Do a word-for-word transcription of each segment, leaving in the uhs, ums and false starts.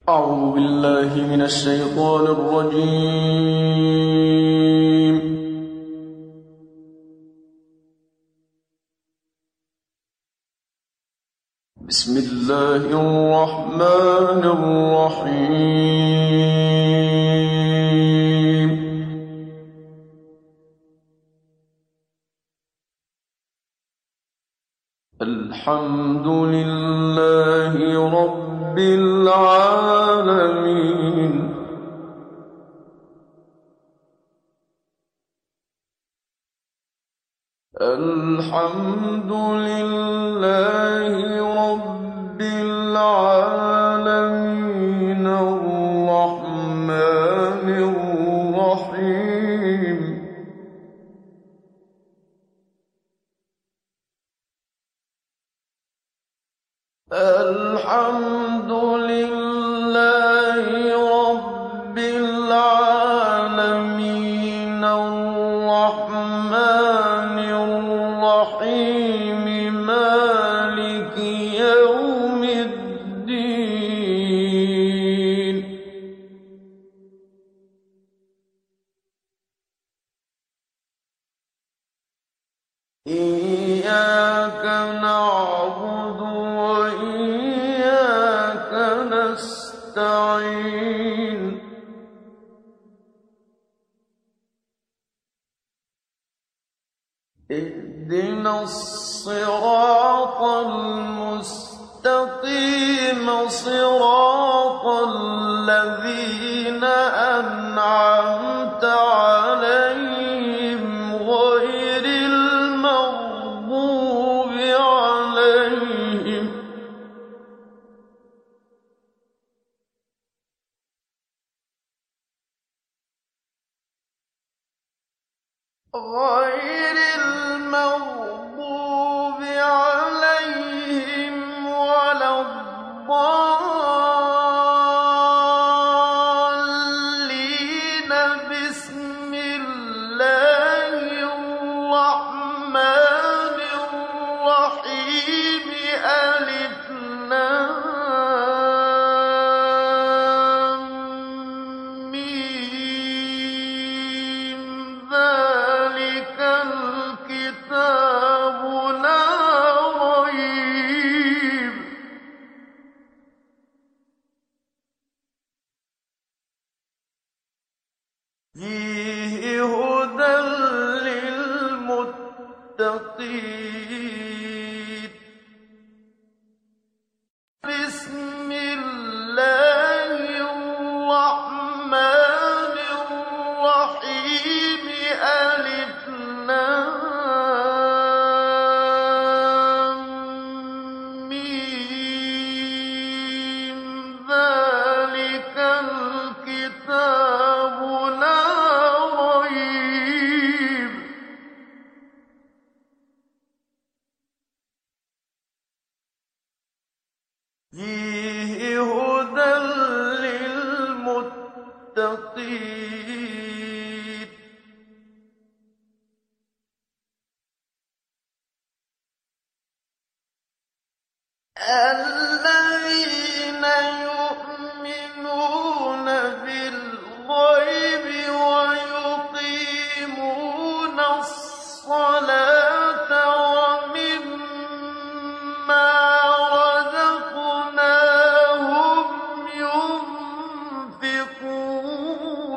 أعوذ بالله من الشيطان الرجيم. بسم الله الرحمن الرحيم. الحمد لله رب العالمين. الحمد لله رب العالمين الرحمن الرحيم. الحمد لله رب العالمين الرحمن الرحيم مالك يوم الدين. إياك نعبد وإياك نستعين. اهدنا الصراط المستقيم صراط الذين أنعمت عليهم غير المغضوب عليهم غير المغضوب عليهم ولا الضالين. بسم الله الرحمن الرحيم. ألف لام ميم. ذلك الكتاب لا ريب فيه هدى للمتقين. بسم الله الرحمن الرحيم. ألف لام ميم. ذلك الكتاب لا ريب فيه هدى للمتقين. الذين يؤمنون بالغيب ويقيمون الصلاة ومما رزقناهم ينفقون.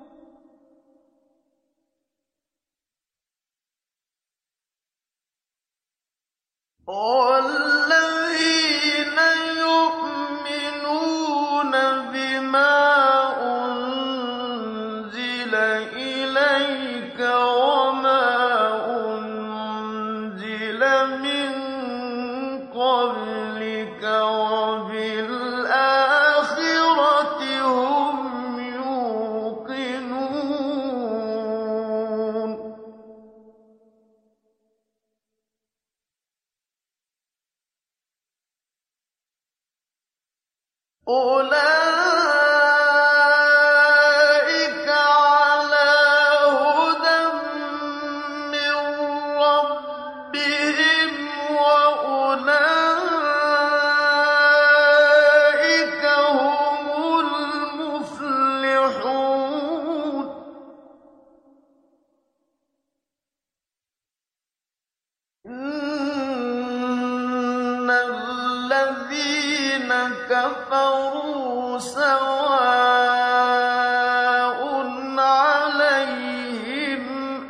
والذين يؤمنون بما أنزل إليك وما أنزل من قبلك وبالآخرة هم يوقنون. كَفَرُوا سَوَاءٌ عَلَيْهِمْ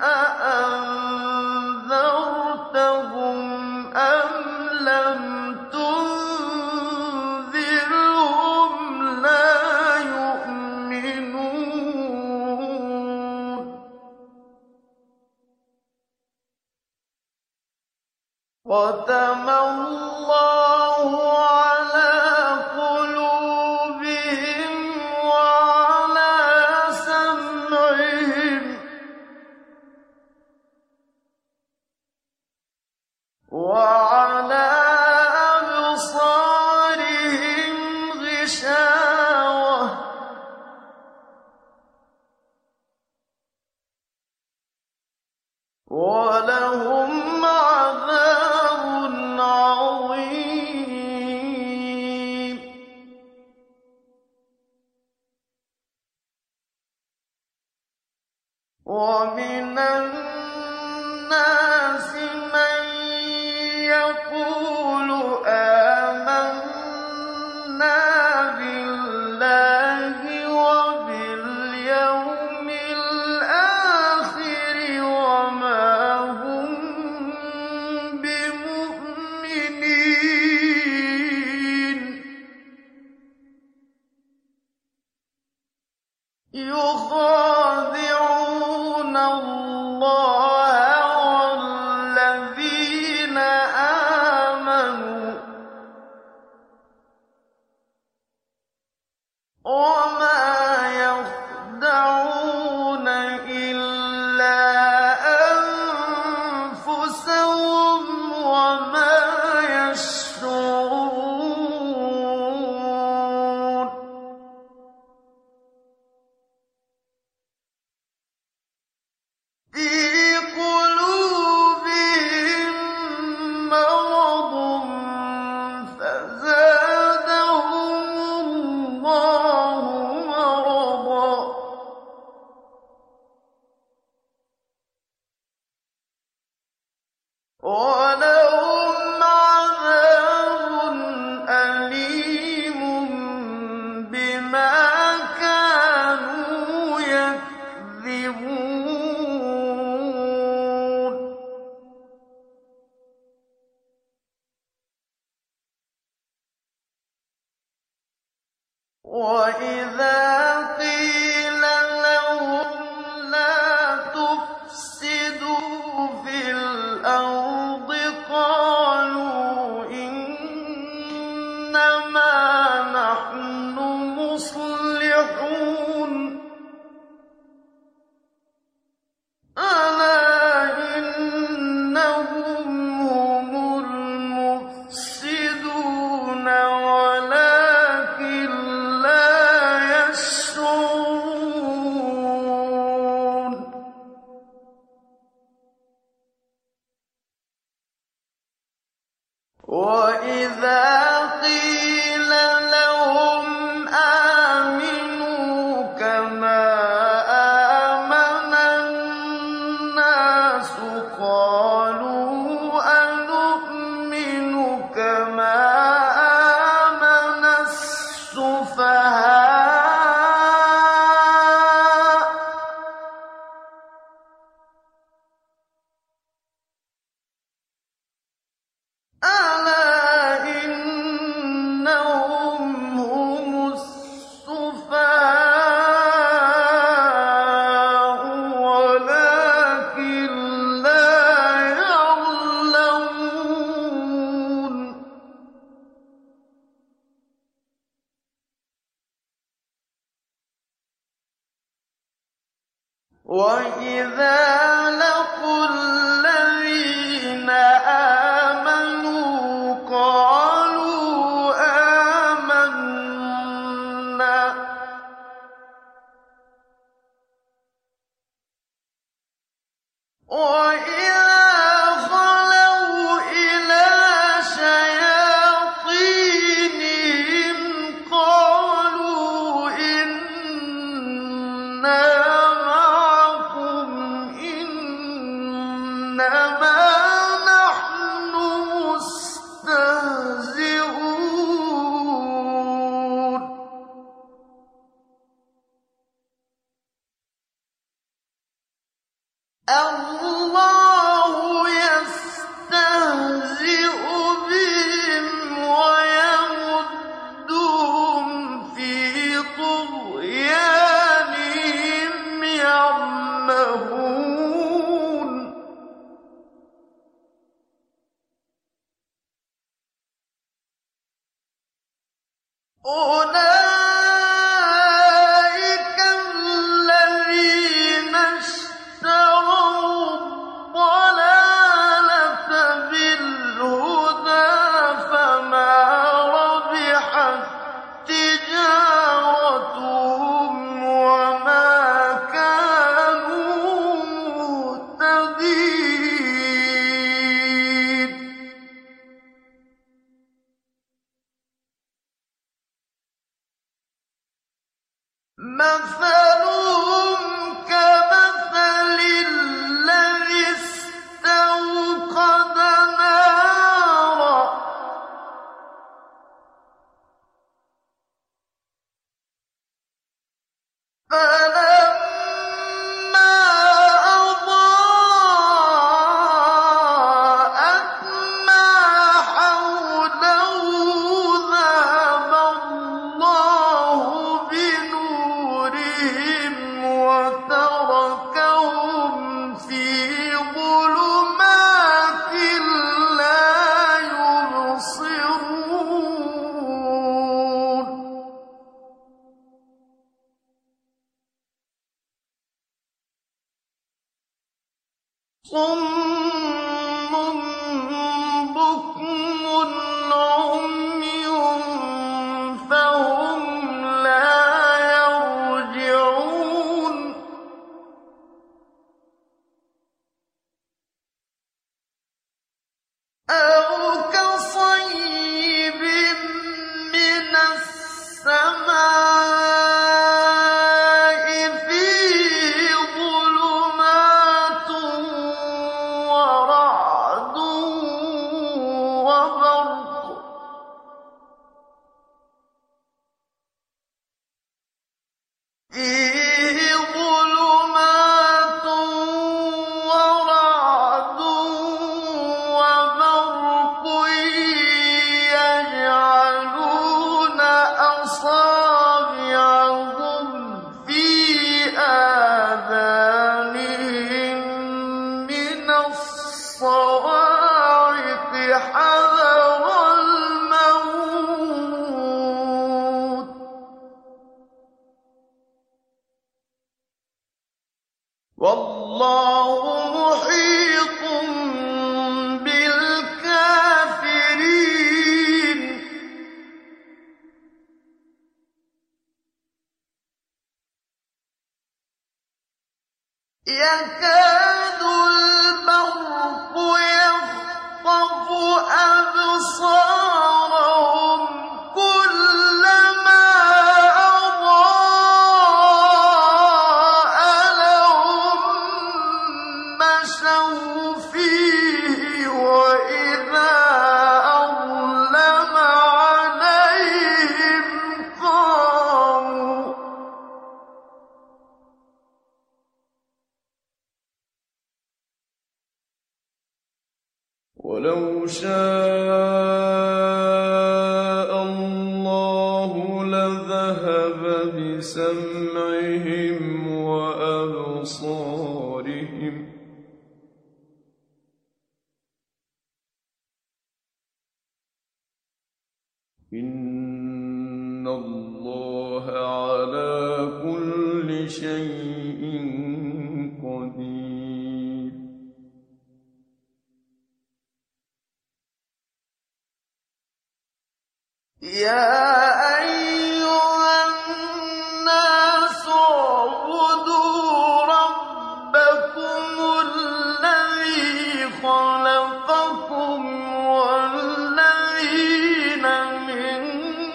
أَأَنذَرْتَهُمْ أَمْ لَمْ تُنذِرْهُمْ لَا يُؤْمِنُونَ ختم الله على قلوبهم وعلى سمعهم وعلى أبصارهم غشاوة ولهم عذاب عظيم. ومن الناس من يقول آمنا بالله وباليوم الآخر وما هم بمؤمنين يخادعون الله والذين آمنوا وما يخدعون إلا أنفسهم وما يشعرون. في قلوبهم مرض فزادهم الله مرضا ولهم عذاب أليم بما كانوا يكذبون. وإذا قيل لهم لا تفسدوا في الأرض قالوا إنما نحن مصلحون ألا إنهم هم المفسدون ولكن لا يشعرون. وإذا قيل لهم آمنوا كما آمن الناس قالوا أنؤمن كما آمن السفهاء ألا إنهم هم السفهاء ولكن لا يعلمون. وإذا لقوا الذين آمنوا قالوا آمنا وإذا خلوا إلى شياطينهم قالوا إنا معكم إنما نحن مستهزئون. مَثَلُهُمْ كَمَثَلِ الَّذِي اسْتَوْقَدَ نَارًا فَلَمَّا أَضَاءَتْ مَا حَوْلَهُ ذَهَبَ اللَّهُ بِنُورِهِمْ وَتَرَكَهُمْ فِي ظُلُمَاتٍ لَّا يُبْصِرُونَ صُمٌّ بُكْمٌ عُمْيٌ فَهُمْ لَا يَرْجِعُونَ أَوْ كَصَيِّبٍ مِّنَ السَّمَاءِ فِيهِ ظُلُمَاتٌ وَرَعْدٌ وَبَرْقٌ فِيهِ ظُلُمَاتٌ وَرَعْدٌ وَبَرْقٌ يَجْعَلُونَ أَصَابِعَهُمْ فِي آذَانِهِم مِّنَ الصَّوَاعِقِ حَذَرَ الْمَوْتِ ۚ وَاللَّهُ مُحِيطٌ بِالْكَافِرِينَ يَكَادُ الْبَرْقُ يَخْطَفُ أَبْصَارَهُمْ كُلَّمَا أَضَاءَ لَهُم مَّشَوْا فِيهِ وَإِذَا أَظْلَمَ عَلَيْهِمْ قَامُوا وَلَوْ شَاءَ اللَّهُ لَذَهَبَ بِسَمْعِهِمْ وَأَبْصَارِهِمْ ۚ إِنَّ اللَّهَ عَلَىٰ كُلِّ شَيْءٍ قَدِيرٌ يَا أَيُّهَا النَّاسُ اعْبُدُوا رَبَّكُمُ الَّذِي خَلَقَكُمْ وَالَّذِينَ مِن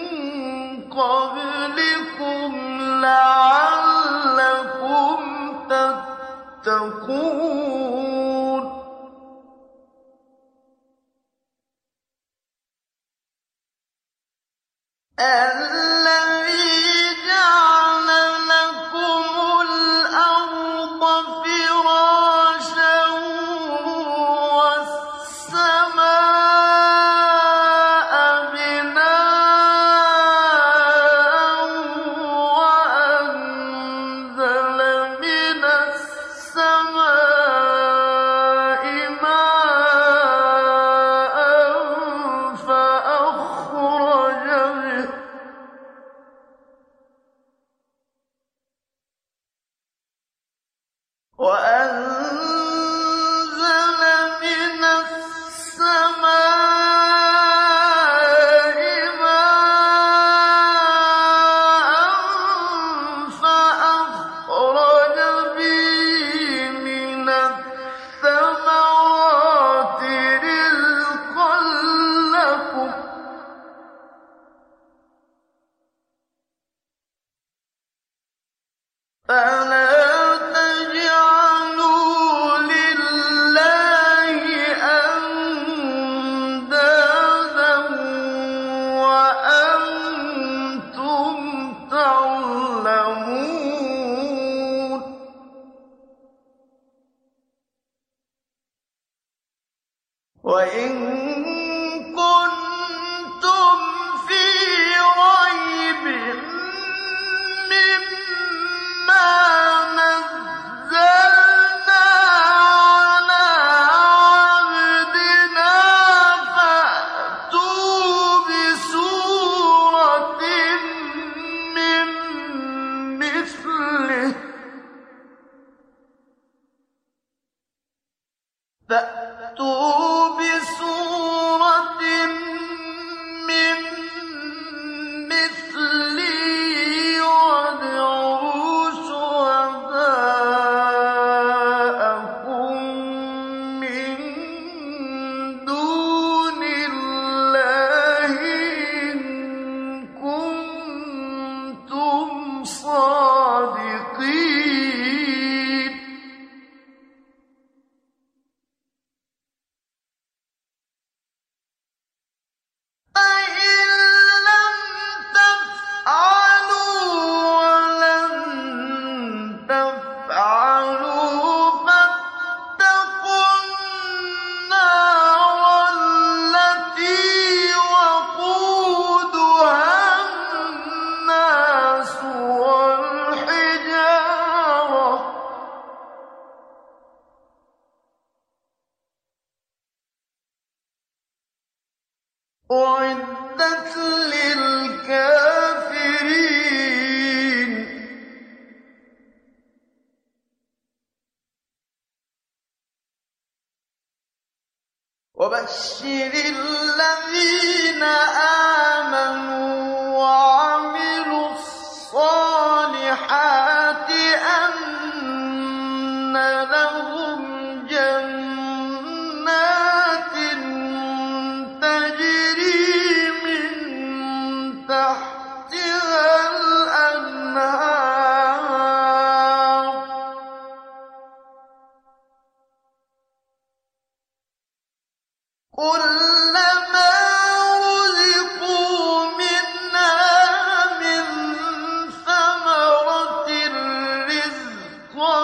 قَبْلِكُمْ لَعَلَّكُمْ تَتَّقُونَ الَّذِي جَعَلَ لَكُمُ الْأَرْضَ فِرَاشًا وَالسَّمَاءَ بِنَاءً وَأَنزَلَ مِنَ السَّمَاءِ مَاءً فَأَخْرَجَ بِهِ وَأَنزَلَ مِنَ السَّمَاءِ مَاءً فَأَخْرَجَ بِهِ مِنَ الثَّمَرَاتِ رِزْقًا لَّكُمْ ۖ فلا تجعلوا لله أندادا وأنتم تعلمون وإن كنتم في ريب مما نزلنا على عبدنا فأتوا بسورة من مثله فأتوا بسورة من مثله وادعوا شهداءكم من دون الله إن كنتم صادقين فإن لم تفعلوا ولن تفعلوا فاتقوا النار التي وقودها الناس والحجارة أعدت للكافرين وبشر الذين آمنوا وعملوا الصالحات أن لهم جنات تجري من تحتها الأنهار كلما رزقوا منها من ثمرة رزقا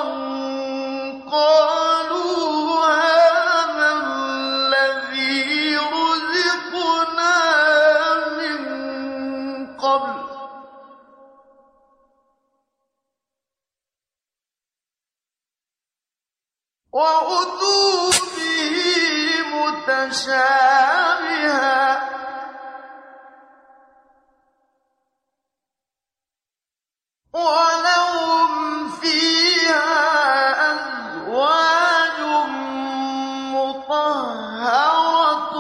قالوا هذا الذي رزقنا من قبل وأتوا به متشابها ولهم فيها أزواج مطهرة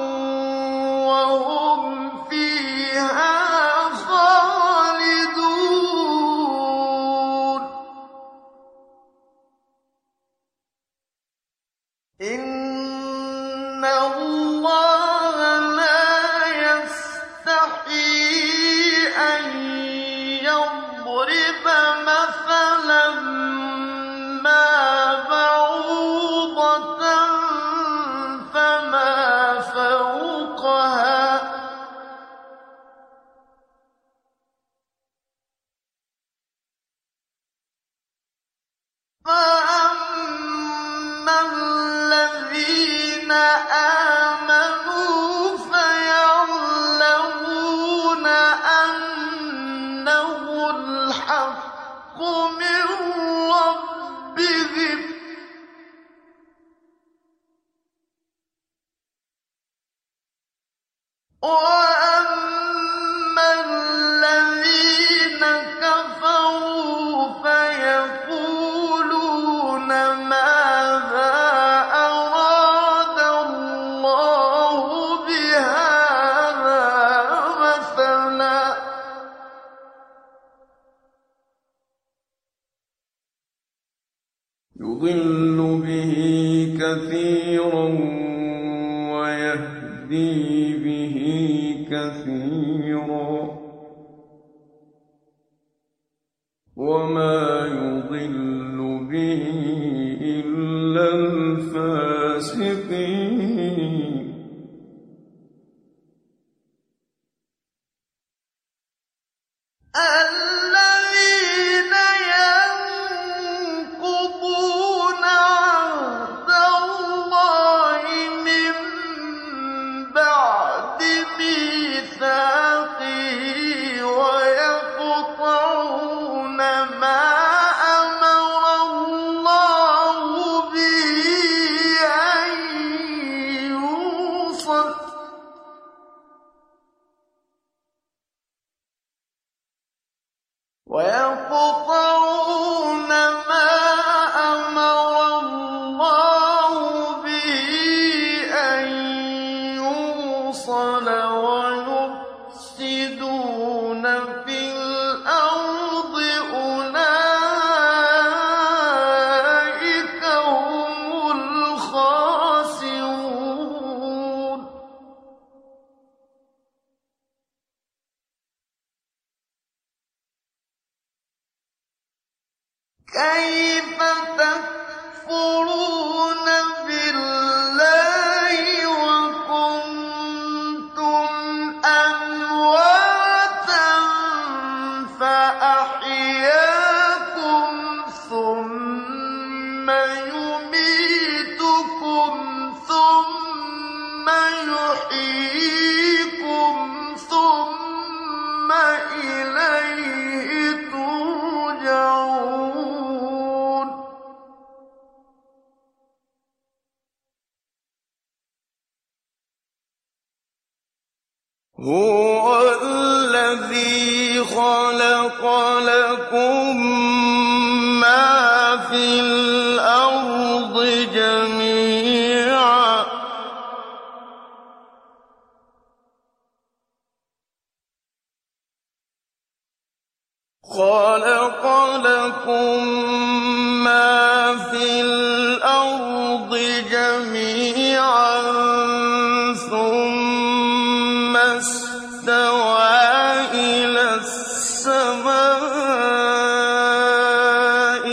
وهم فيها خالدون إن الله لا يستحيي أن يضرب مثلا ما بعوضة فما فوقها فأما الذين آمنوا فيعلمون أنه الحق من ربهم وأما الذين كفروا فيقولون ماذا أراد الله بهذا مثلا يضل به كثيرا ويهدي به كثيرا وما يضل به إلا الفاسقين. الذين ينقضون عهد الله من بعد ميثاقه ويقطعون ما أمر الله به أن يوصل ويقطعون ما أمر الله به أن يوصل ويفسدون في الأرض أولئك هم الخاسرون. كيف تكفرون بالله وكنتم أمواتا فأحياكم ثم يميتكم ثم يحييكم ثم إليه ترجعون. هو الذي خلق لكم ما في الأرض جميعا خلق لكم ما في الأرض جميعا ثم استوى إلى السماء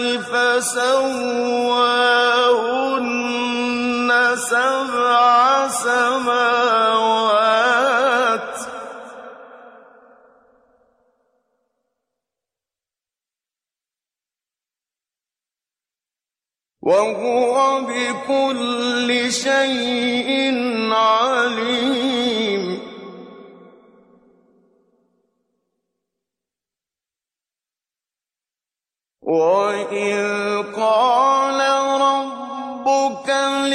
فسواهن سبع سماوات وهو بكل شيء عليم. وإذ قال ربك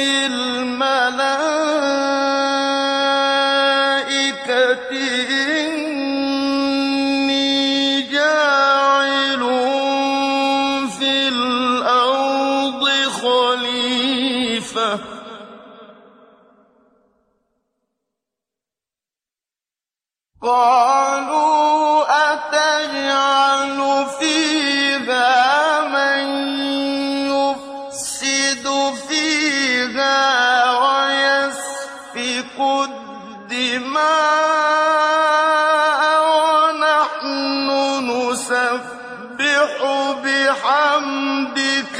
للملائكة إني جاعل في الأرض خليفة قالوا أتجعل فيها من يفسد فيها ويسفك الدماء ونحن نسبح بحمدك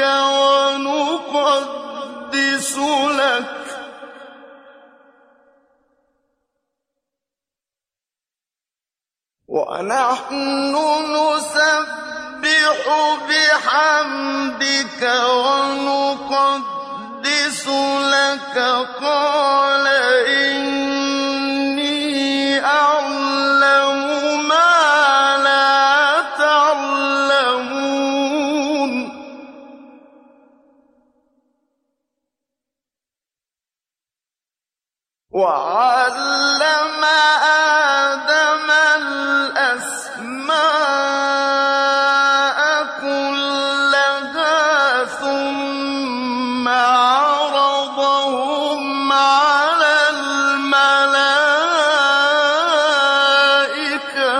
ونقدس لك ونحن نسبح بحمدك ونقدس لك قال إني أعلم ما لا تعلمون. وعلم آدم الأسماء كلها ثم عرضهم على الملائكة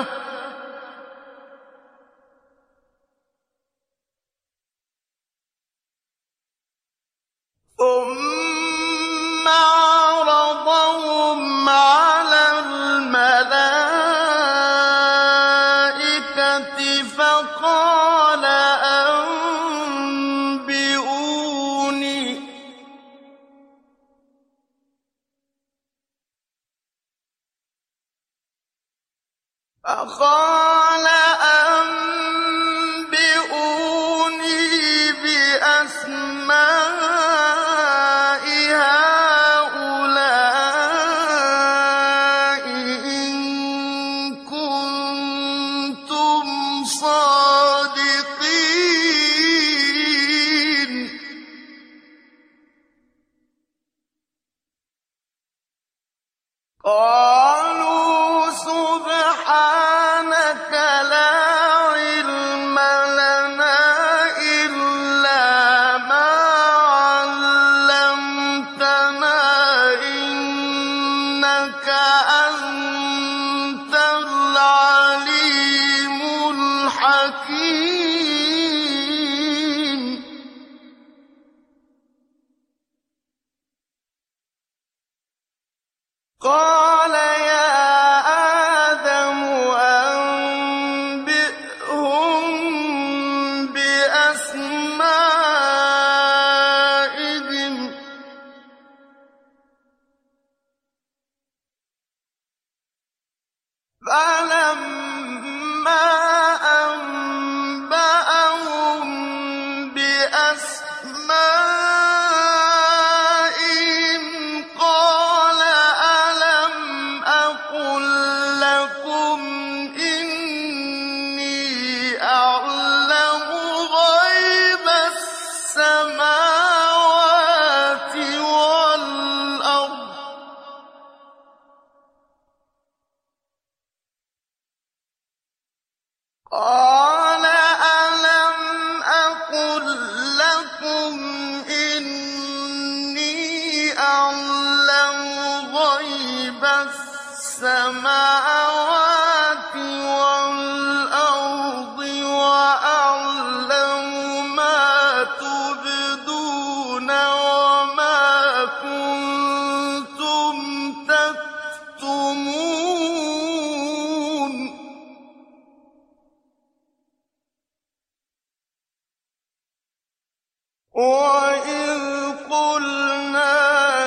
ثم عرضهم فقال أنبئوني فقال أنبئوني بأسماء هؤلاء إن كنتم صادقين قالوا سبحانك لا علم لنا إلا ما علمتنا إنك أنت العليم الحكيم قال يا آدم أنبئهم بأسمائهم فلما أنبأهم بأسمائهم قال ألم أقل لكم إني أعلم غيب السماوات والأرض قال ألم أقل لكم إني أعلم غيب السماوات والأرض وأعلم ما تبدون وما كنتم تكتمون وَإِذْ قُلْنَا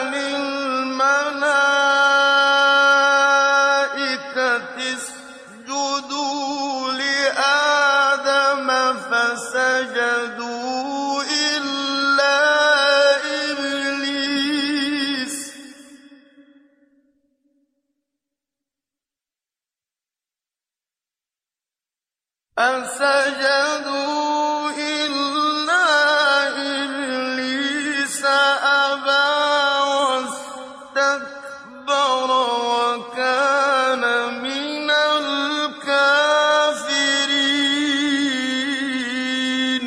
لِلْمَلَائِكَةِ اسْجُدُوا لِآدَمَ فَسَجَدُوا إِلَّا إِبْلِيسَ فَسَجَدُوا إِلَّا إِبْلِيسَ أَبَىٰ وَاسْتَكْبَرَ وَكَانَ مِنَ الْكَافِرِينَ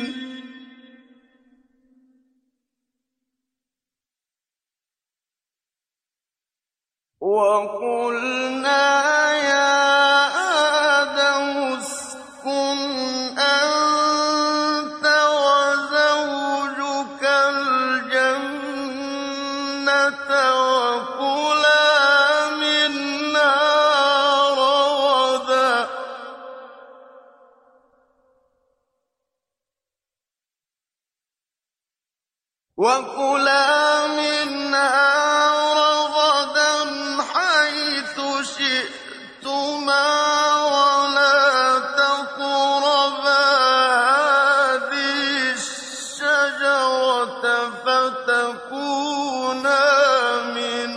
وَقُلْنَا يَا آدَمُ اسْكُنْ أَنتَ وَزَوْجُكَ الْجَنَّةَ وَكُلَا مِنْهَا رَغَدًا وَكُلَا مِنْهَا رَغَدًا حَيْثُ شِئْتُمَا وَلَا تَقْرَبَا هَٰذِهِ الشَّجَرَةَ فَتَكُونَا مِنَ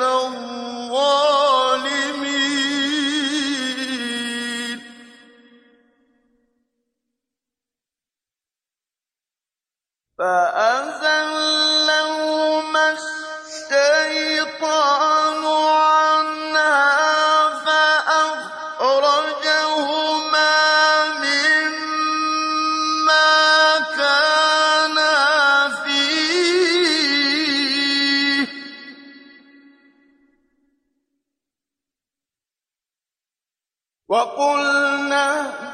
الظَّالِمِينَ فَأَزَلَّهُمَا الشَّيْطَانُ عَنْهَا فَأَخْرَجَهُمَا مِمَّا كَانَا فِيهِ وَقُلْنَا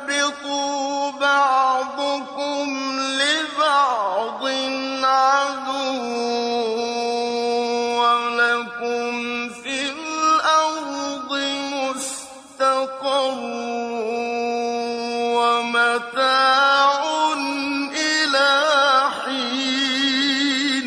اهْبِطُوا بَعْضُكُمْ لِبَعْضٍ عَدُوٌّ مَتَاعٌ إِلَىٰ حِينٍ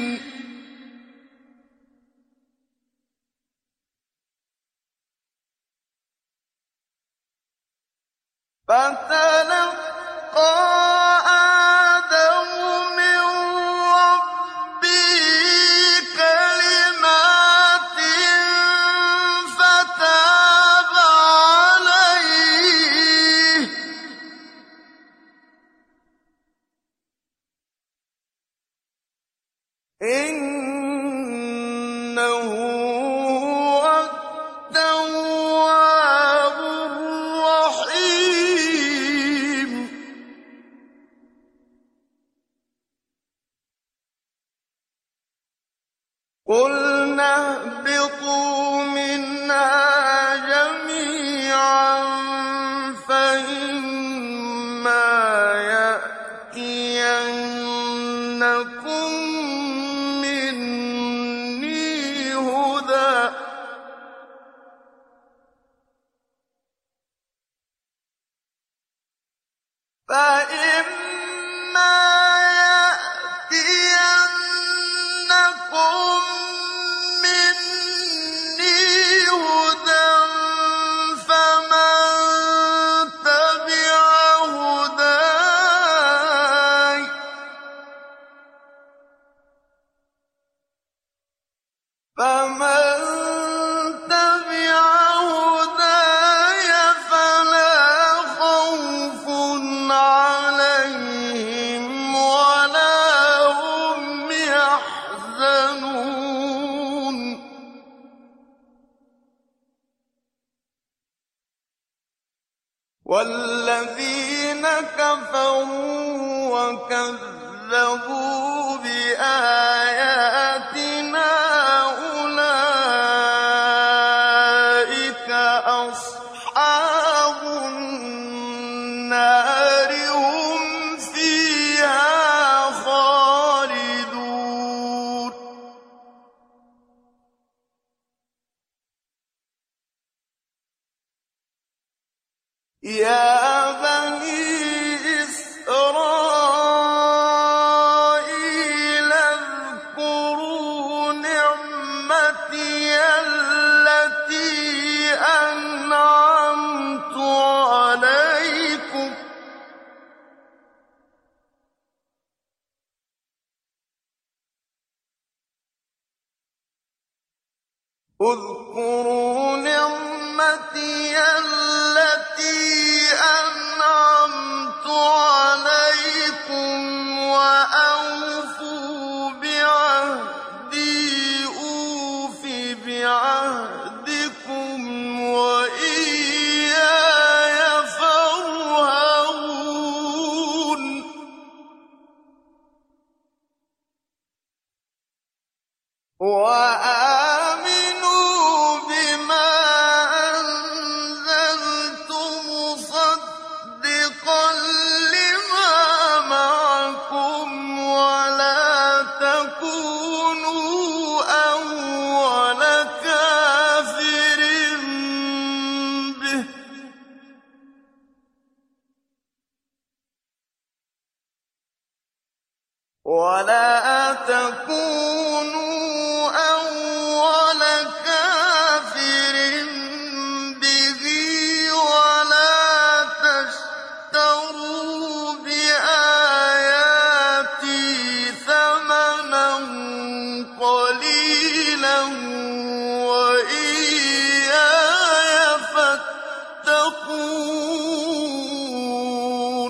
فَتَلَقَّىٰ آدَمُ مِن رَّبِّهِ كَلِمَاتٍ فَتَابَ عَلَيْهِ ۚ إِنَّهُ هُوَ التَّوَّابُ الرَّحِيمُ. قُلْنَا اهْبِطُوا مِنْهَا جَمِيعًا فَإِمَّا يَأْتِيَنَّكُم مِّنِّي هُدًى فَإِمَّا يَأْتِيَنَّكُم مِّنِّي هُدًى فَمَن تَبِعَ هُدَايَ فَمَن تَبِعَ هُدَايَ فَلَا خَوْفٌ عَلَيْهِمْ وَلَا هُمْ يَحْزَنُونَ وَالَّذِينَ كَفَرُوا وَكَذَّبُوا بِآيَاتِنَا أُولَٰئِكَ أَصْحَابُ النَّارِ ۖ هُمْ فِيهَا خَالِدُونَ يَا بَنِي إِسْرَائِيلَ اذْكُرُوا نِعْمَتِيَ الَّتِي أَنْعَمْتُ عَلَيْكُمْ اذْكُرُوا نِعْمَتِيَ الَّتِي أَنْعَمْتُ عَلَيْكُمْ وَأَوْفُوا بِعَهْدِي أُوفِ بِعَهْدِكُمْ وَإِيَّايَ فَارْهَبُونِ وَآمِنُوا بِمَا أَنزَلْتُ مُصَدِّقًا لِّمَا مَعَكُمْ وَلَا تَكُونُوا أَوَّلَ كَافِرٍ بِهِ ۖ وَلَا تَكُونُوا أَوَّلَ كَافِرٍ بِهِ وَلَا تَشْتَرُوا بِآيَاتِي ثَمَنًا قَلِيلًا وَإِيَّايَ فَاتَّقُونِ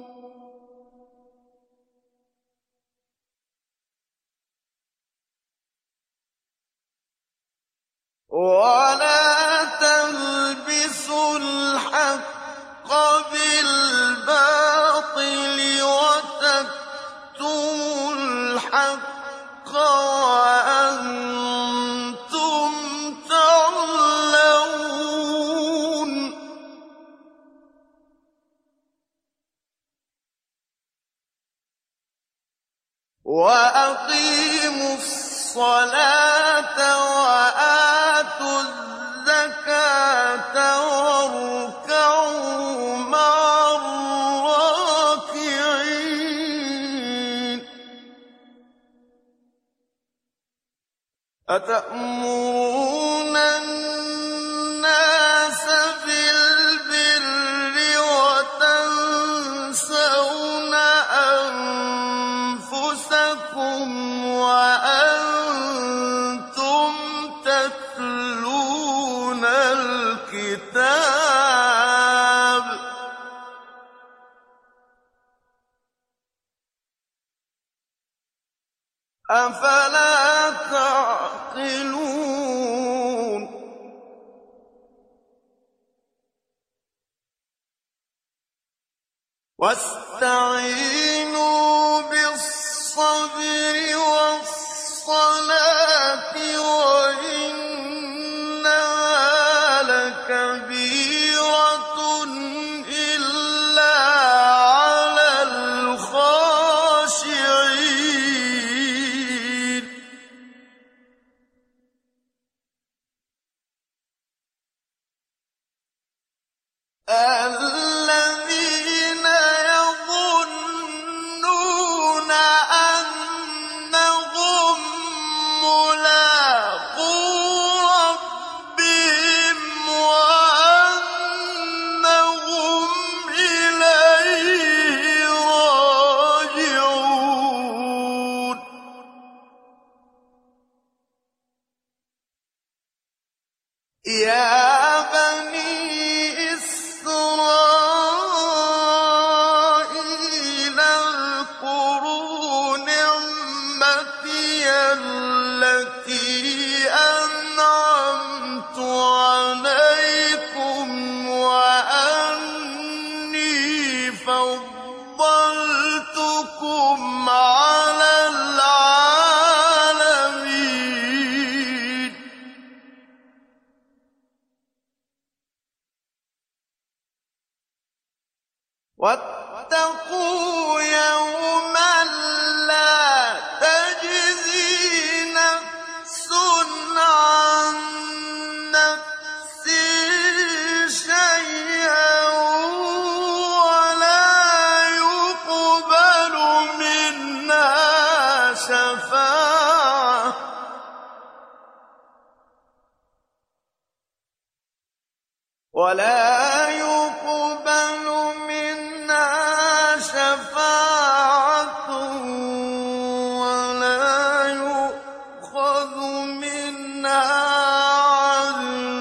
وَلَا تَلْبِسُوا الْحَقَّ بِالْبَاطِلِ وَتَكْتُمُوا الْحَقَّ وَأَنتُمْ تَعْلَمُونَ وَأَقِيمُوا الصَّلَاةَ وَآتُوا الزَّكَاةَ وَارْكَعُوا مَعَ الرَّاكِعِينَ أتأمرون الناس بالبر وتنسون أنفسكم وأنتم تتلون الكتاب أفلا تعقلون واستعينوا بالصبر والصلاة وإنها لكبيرة إلا على الخاشعين الذين يظنون أنهم ملاقو ربهم وأنهم إليه راجعون يا بني إسرائيل اذكروا نعمتي التي أنعمت عليكم وأني فضلتكم على العالمين واتقوا يوما لا تجزي نفس عن نفس شيئا ولا يقبل منها شفاعة ولا يقبل منها شفاعة ولا يؤخذ منها عدل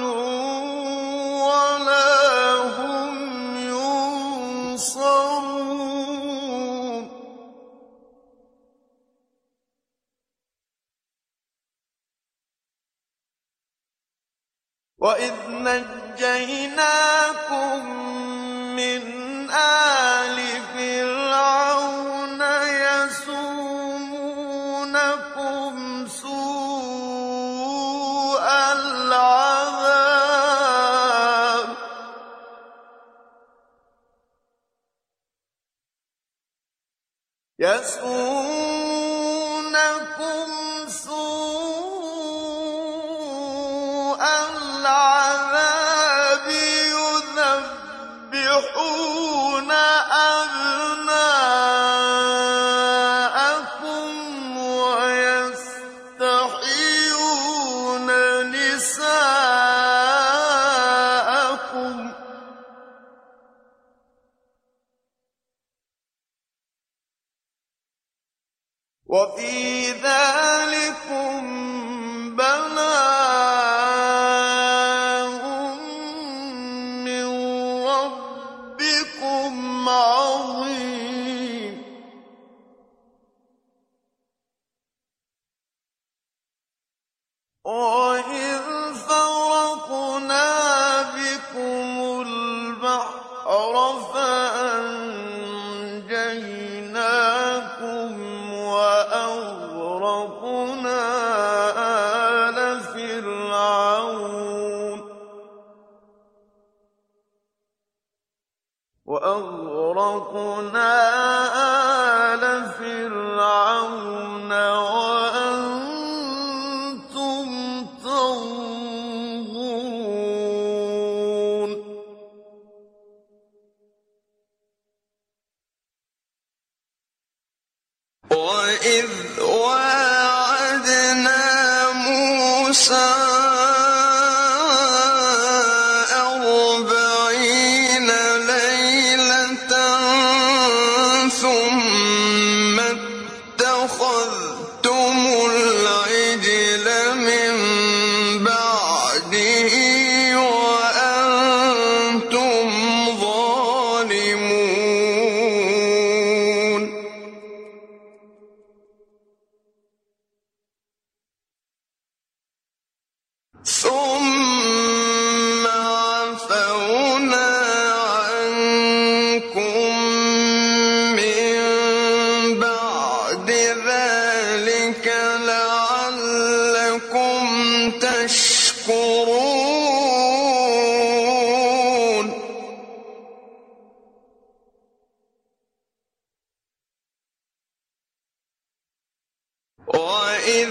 ولا هم ينصرون وإذ نجيناكم من آل فرعون يسومونكم سوء العذاب يسومونكم سوء العذاب يذبحون أبناءكم ويستحيون نساءكم وفي ذلكم بلاء من ربكم عظيم وإذ فرقنا بكم البحر فأنجيناكم وأغرقنا آل فرعون وأغرقنا آل فرعون وأنتم تنظرون وإذ واعدنا موسى ثم اتخذتم العجل من بعده وأنتم ظالمون ثم عفونا عنكم من بعد ذلك لعلكم تشكرون وإذ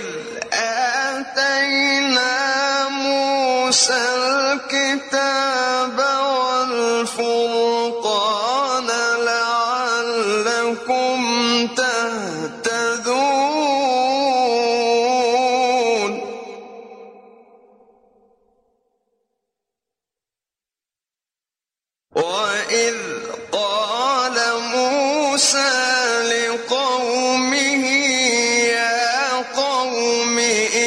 آتينا موسى الكتاب والفرقان لعلكم تهتدون وإذ قال موسى لقومه يا قوم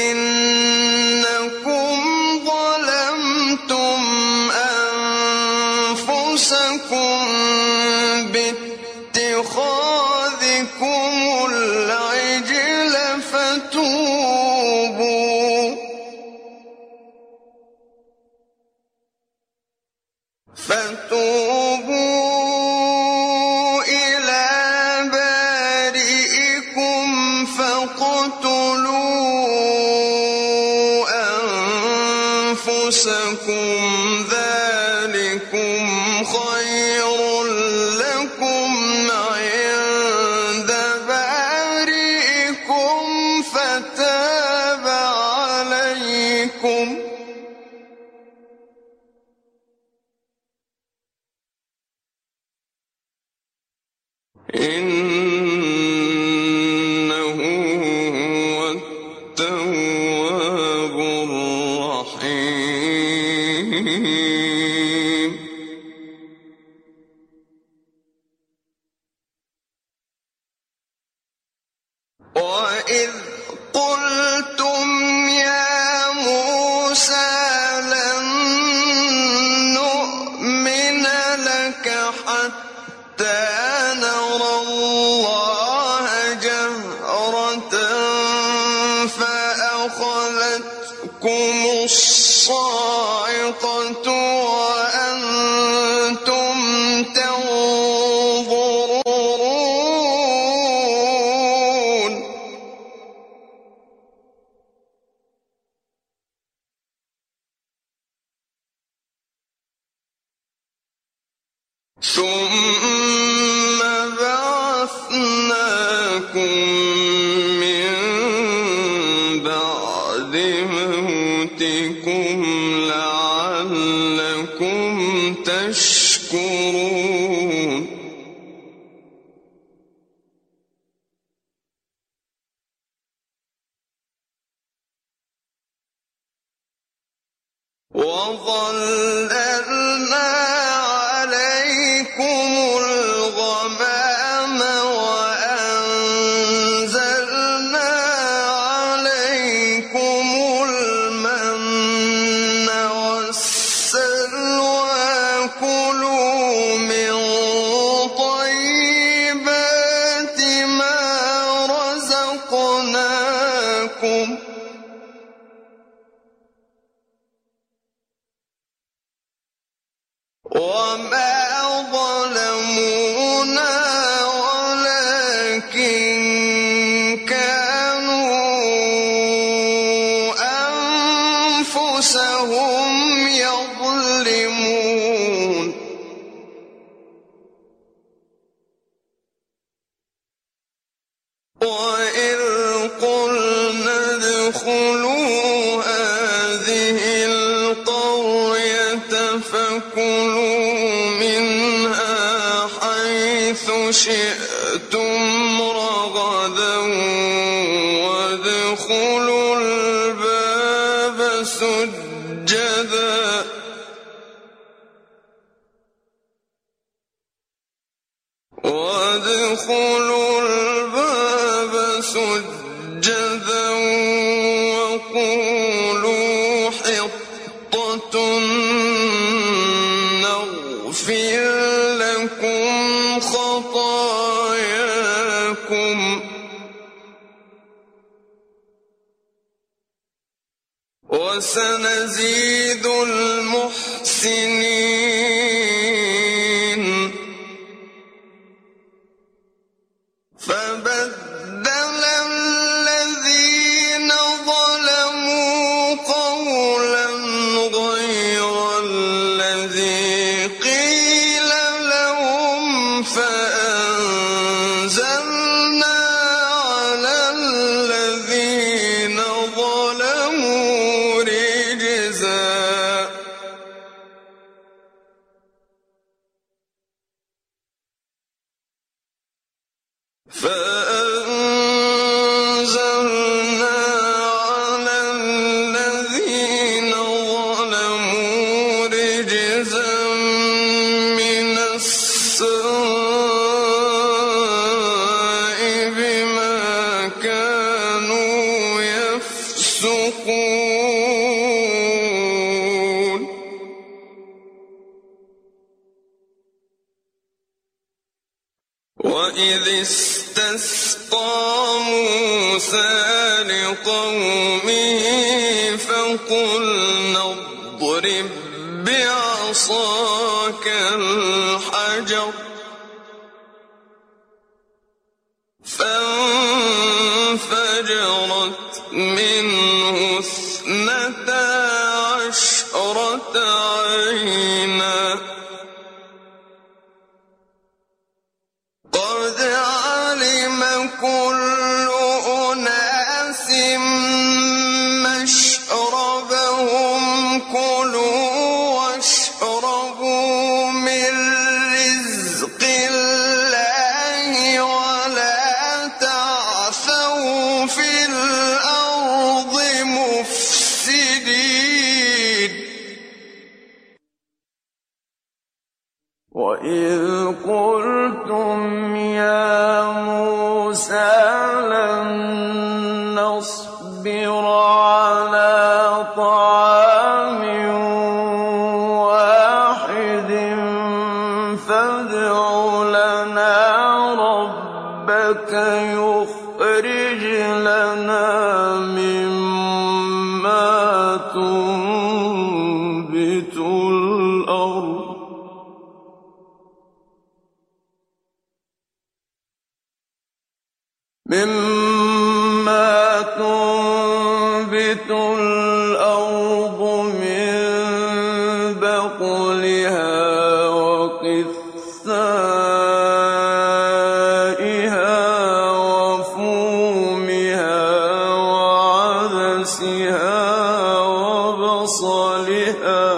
إنكم ظلمتم أنفسكم باتخاذكم العجل فتوبوا فتوبوا إلى بارئكم فاقتلوا أنفسكم ذلكم خير لكم عند بارئكم فتاب عليكم إنه هو التواب الرحيم وإذ قلتم يا موسى لن نؤمن لك حتى نرى الله جهرة فأخذتكم الصاعقة وأنتم تنظرون ثم بعثناكم من بعد موتكم لعلكم تشكرون وظللنا عليكم الغمام وأنزلنا عليكم المن والسلوى كلوا من طيبات ما رزقناكم وما ظلمونا ولكن كانوا أنفسهم يظلمون وإذ قلنا ادخلوا هذه القرية فكلوا منها حيث شئتم رغدا وادخلوا الباب سجدا وادخلوا ادخلوا الباب سجدا وقولوا حطة نغفر لكم خطاياكم وسنزيد المحسنين. فبدل الذين ظلموا قولا غير الذي قيل لهم فأنزلنا على الذين ظلموا رجزا فأنزلنا على الذين ظلموا رجزا من السماء بما كانوا يفسقون. وإذ استسقى موسى لقومه فقلنا اضرب بعصاك الحجر فانفجرت منه اثنتا عشرة عينا قد علم كل أناس مشربهم كلوا واشربوا من رزق الله ولا تعثوا في الأرض مفسدين. وإذ قلتم يا موسى لن نصبر على طعام واحد فادع لنا ربك يخرج لنا مما تنبت الأرض مما تنبت الأرض من بقلها وقثائها وفومها وعدسها وبصلها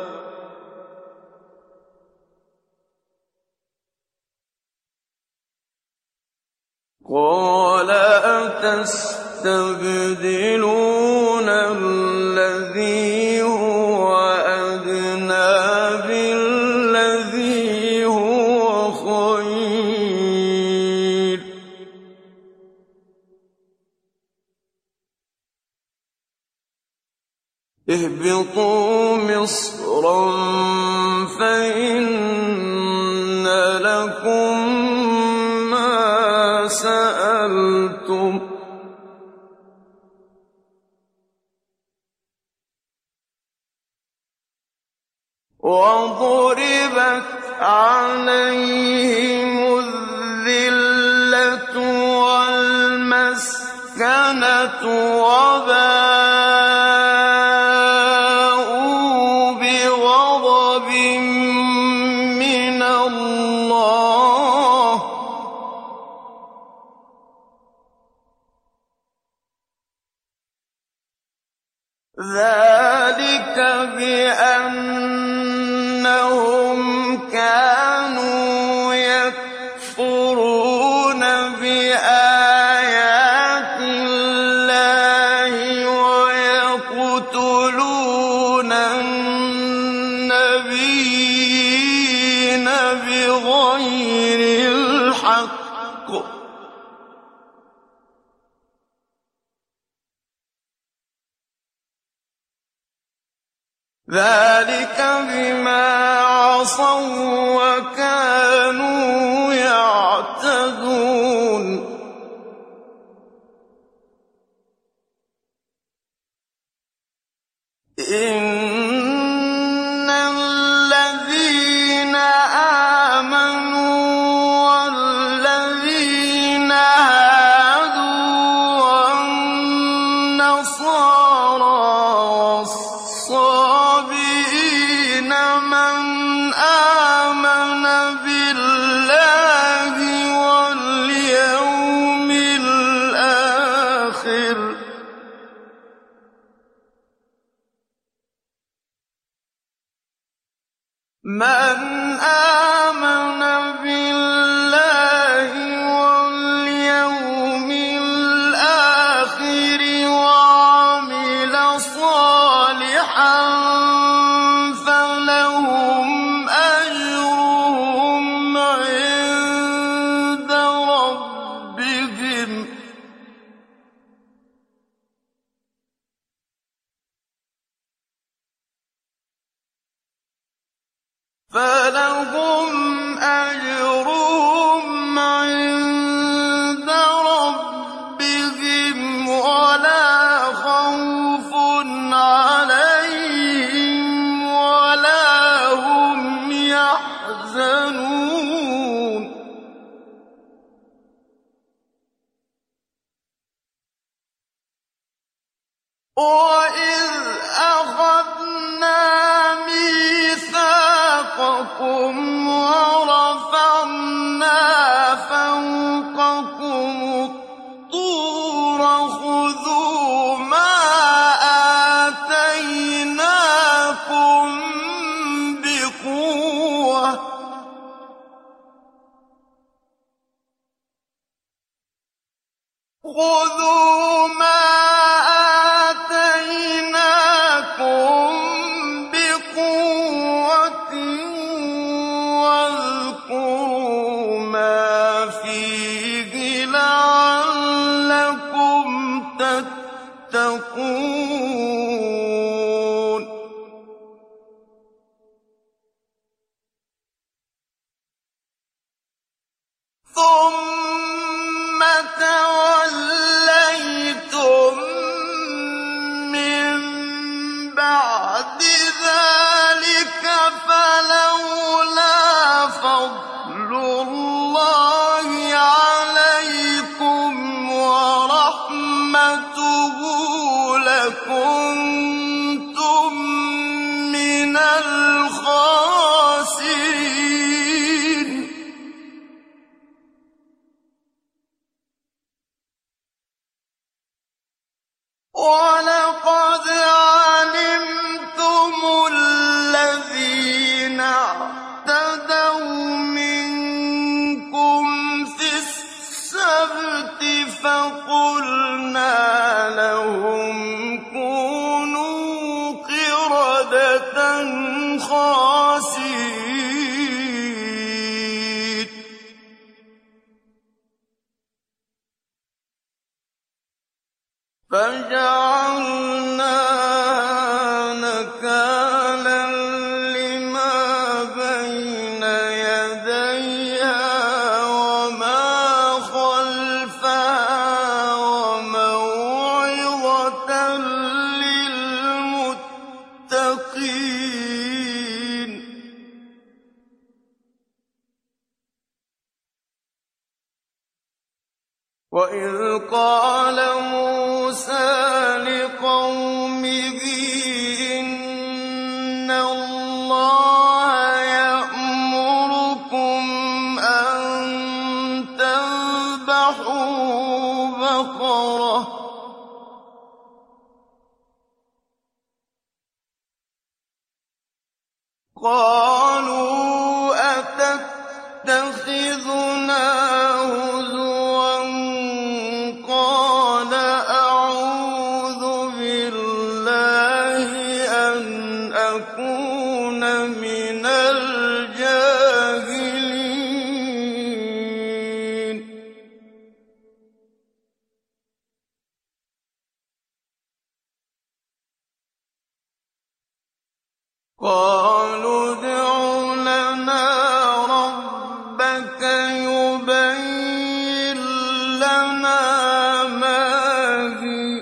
قال أتستبدلون الذي هو أدنى بالذي هو خير اهبطوا مصرا فإن لكم ما سألتم وضربت عليهم الذلة والمسكنة وباءوا بغضب من الله ذلك بأنهم كانوا يكفرون بآيات الله ويقتلون النبيين بغير الحق ذلك بما عصوا وكانوا يعتدون إن الذين آمنوا والذين هادوا والنصارى والصابئين من آمن بالله واليوم الآخر من آمن بالله واليوم الآخر وعمل صالحا فلهم أجرهم عند ربهم فلهم أجرهم عند ربهم ولا خوف عليهم ولا هم يحزنون وإذ أخذنا ميثاقكم ورفعنا فوقكم الطور خذوا ما آتيناكم بقوة خذوا ما آتيناكم بقوة واذكروا ما فيه لعلكم تتقون ثم توليتم من بعد ذلك فلولا فضل الله عليكم ورحمته لكنتم من الخاسرين وَلَقَدْ عَلِمْتُمُ الَّذِينَ اعْتَدَوْا مِنكُمْ فِي السَّبْتِ فَقُلْنَا لَهُمْ كُونُوا قِرَدَةً خَاسِئِينَ فَجَعَلْنَاهَا نَكَالًا لِّمَا بَيْنَ يَدَيْهَا وَمَا خَلْفَهَا وَمَوْعِظَةً لِّلْمُتَّقِينَ وَإِذْ قَالَ مُوسَىٰ لِقَوْمِهِ إِنَّ اللَّهَ يَأْمُرُكُمْ أَن تَذْبَحُوا بَقَرَةً ۖ قَالُوا أَتَتَّخِذُنَا هُزُوًا قَالَ أَعُوذُ بِاللَّهِ أَنْ أَكُونَ مِنَ الْجَاهِلِينَ قَالُوا ادْعُ لَنَا رَبَّكَ يُبَيِّن لَّنَا مَا هِيَ ۚ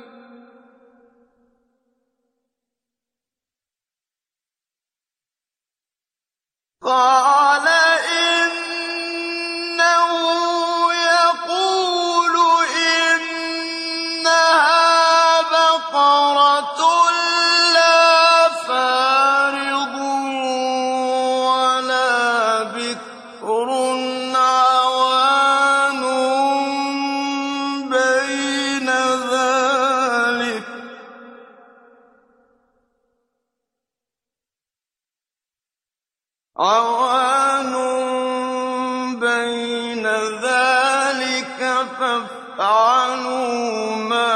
قَالَ إِنَّهُ يَقُولُ إِنَّهَا بَقَرَةٌ لَّا فَارِضٌ وَلَا بِكْرٌ عَوَانٌ بَيْنَ ذَٰلِكَ ۖ عَوَانٌ بَيْنَ ذَٰلِكَ فَافْعَلُوا مَا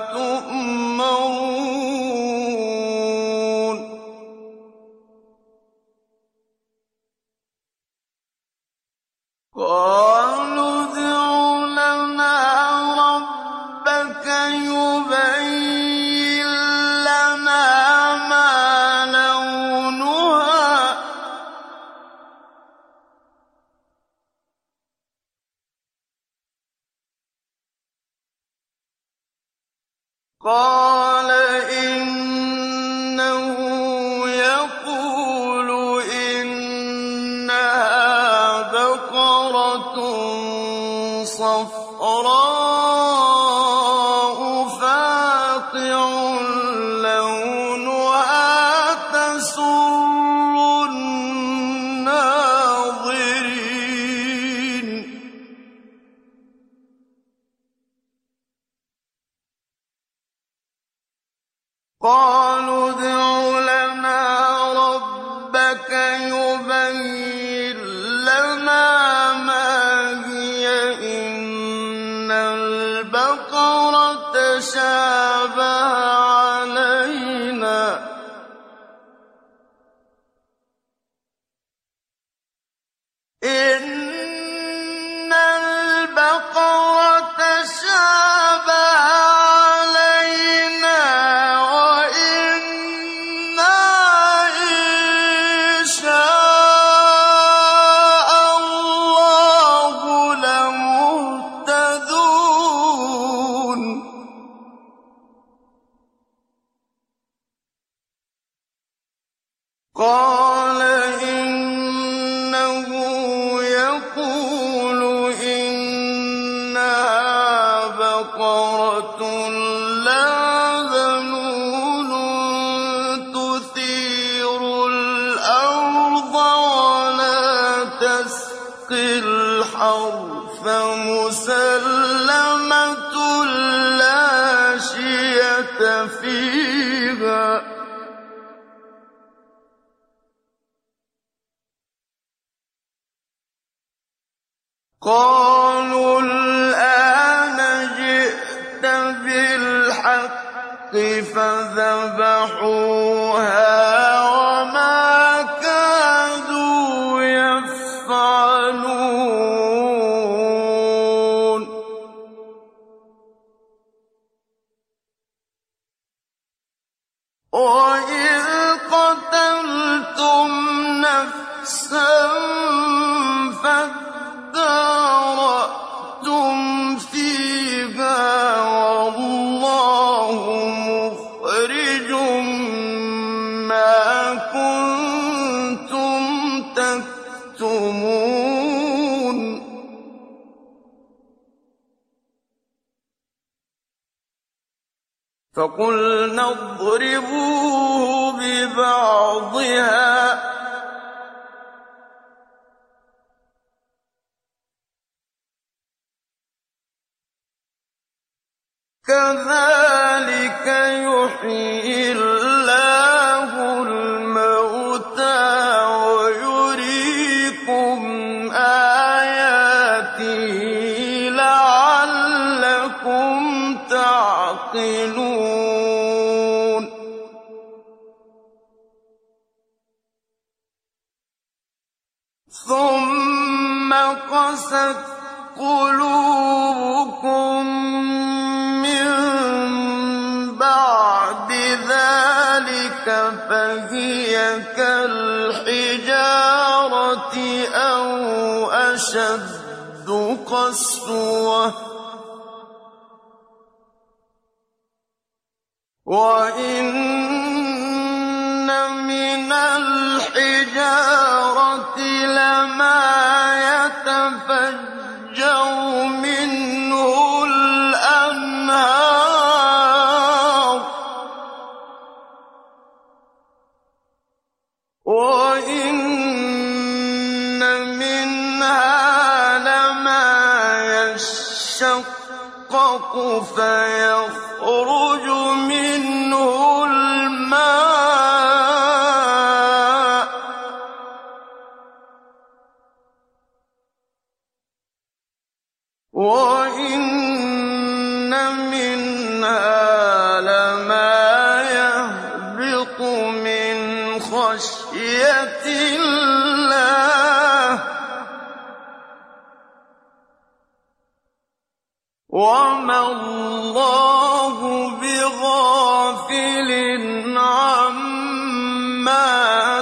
تُؤْمَرُونَ قَالُوا ادْعُ لَنَا رَبَّكَ يُبَيِّن لَّنَا مَا لَوْنُهَا ۚ قَالَ إِنَّهُ يَقُولُ إِنَّهَا بَقَرَةٌ صَفْرَاءُ فَاقِعٌ لَّوْنُهَا تَسُرُّ النَّاظِرِينَ قَالُوا ادْعُ لَنَا رَبَّكَ يُبَيِّن لَّنَا مَا هِيَ إِنَّ الْبَقَرَ تَشَابَهَ عَلَيْنَا ۖ إِنَّ الْبَقَرَ تَشَابَهَ عَلَيْنَا وَإِنَّا إِن شَاءَ اللَّهُ لَمُهْتَدُونَ قَالَ إِنَّهُ يَقُولُ إِنَّهَا بَقَرَةٌ لَّا ذَلُولٌ تُثِيرُ الْأَرْضَ وَلَا تَسْقِي الْحَرْثَ مُسَلَّمَةٌ لَّا شِيَةَ فِيهَا ۚ قَالُوا الْآنَ جِئْتَ بِالْحَقِّ فَذَبَحُوهَا وَمَا كَادُوا يَفْعَلُونَ وَإِذْ قَتَلْتُمْ نَفْسًا فَادَّارَأْتُمْ فِيهَا وَاللَّهُ مُخْرِجٌ مَّا كُنتُمْ تَكْتُمُونَ فَقُلْنَا اضْرِبُوهُ بِبَعْضِهَا ۚ كَذَٰلِكَ يُحْيِي اللَّهُ الْمَوْتَىٰ وَيُرِيكُمْ آيَاتِهِ لَعَلَّكُمْ تَعْقِلُونَ ثُمَّ قَسَتْ قُلُوبُكُم مِّن بَعْدِ ذَٰلِكَ فهي كالحجارة أو أشد قسوة وإن من الحجارة لما يتفجر منه الأنهار وإن منها لما يشقق فيخرج منه الماء وإن منها لما يهبط من خشية الله وما الله بغافل عما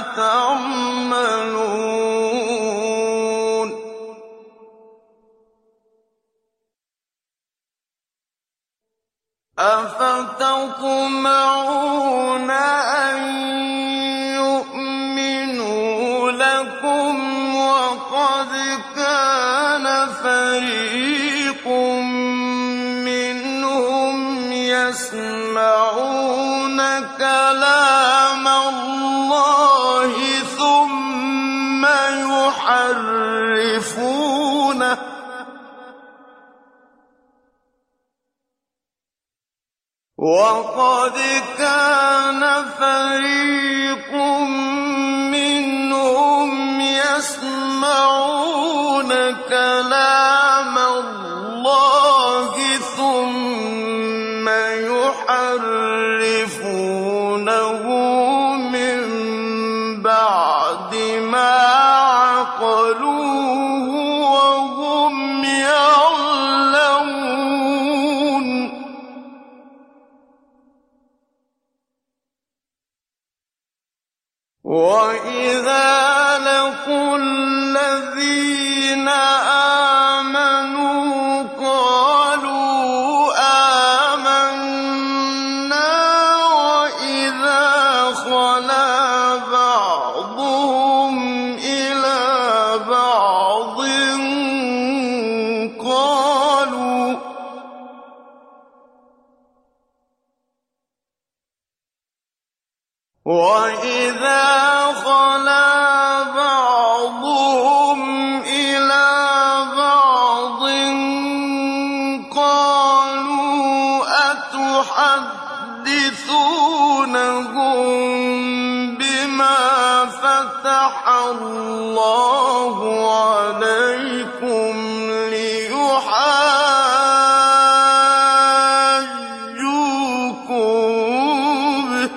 تعملون أفتطمعون أن يؤمنوا لكم وقد كان فريق منهم يسمعون كلام الله ثم يحرفونه وقد كان فريق منهم يسمعون كلام الله ثم يحرفونه من بعد ما عقلوه وهم يعلمون وَإِذَا لَقُوا الَّذِينَ آمَنُوا قَالُوا آمَنَّا وَإِذَا خَلَا بَعْضُهُمْ إِلَىٰ بَعْضٍ قَالُوا وَإِذَا خَلَا بَعْضُهُمْ إِلَىٰ بَعْضٍ قَالُوا أَتُحَدِّثُونَهُم بِمَا فَتَحَ اللَّهُ عَلَيْكُمْ لِيُحَاجُّوكُم بِهِ ۚ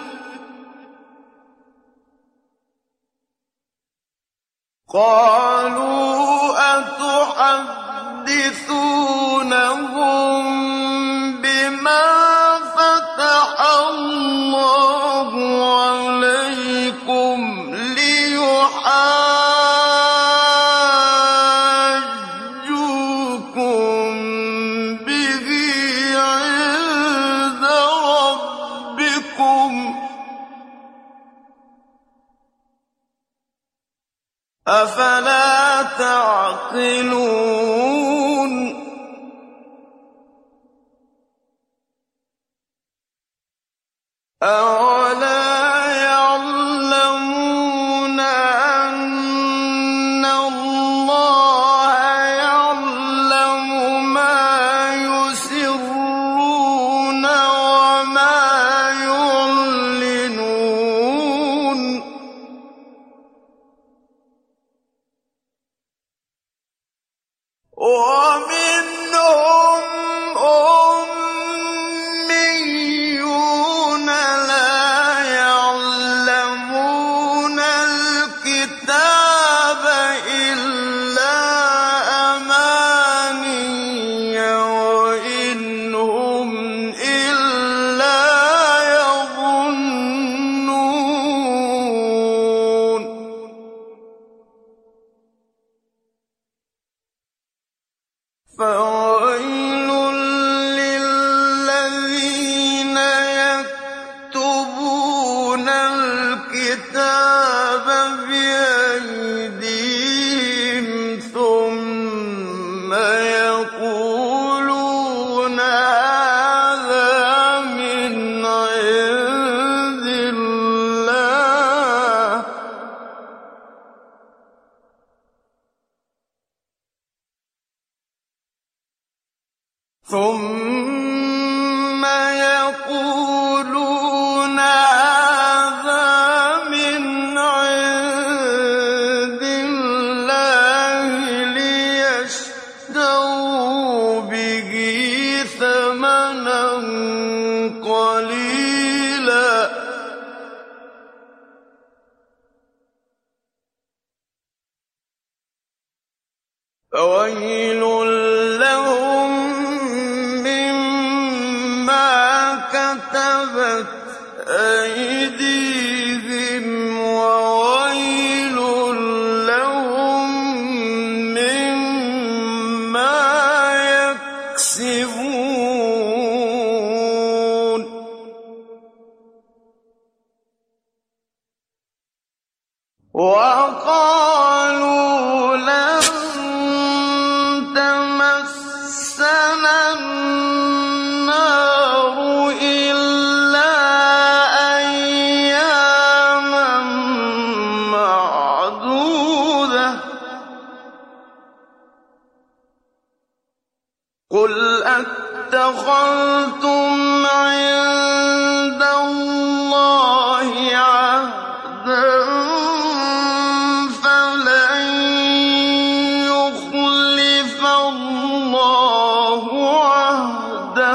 قَالُوا أَتُحَدِّثُونَهُم بِمَا فَتَحَ اللَّهُ عَلَيْكُمْ لِيُحَاجُّوكُم بِهِ عِندَ رَبِّكُمْ ۚ أَفَلَا تَعْقِلُونَ أَوَلَا يَعْلَمُونَ أَنَّ اللَّهَ يَعْلَمُ مَا يُسِرُّونَ وَمَا يُعْلِنُونَ وَمِنْهُمْ أُمِّيُّونَ لَا ثم يقولون هذا من عند الله ليشتروا به ثمنا قليلا فويل لهم مما كتبت أيديهم وويل لهم مما يكسبون وقالوا لن تمسنا النار إلا أياما معدودة قل أتخذتم عند الله عهدا فلن يخلف الله عهده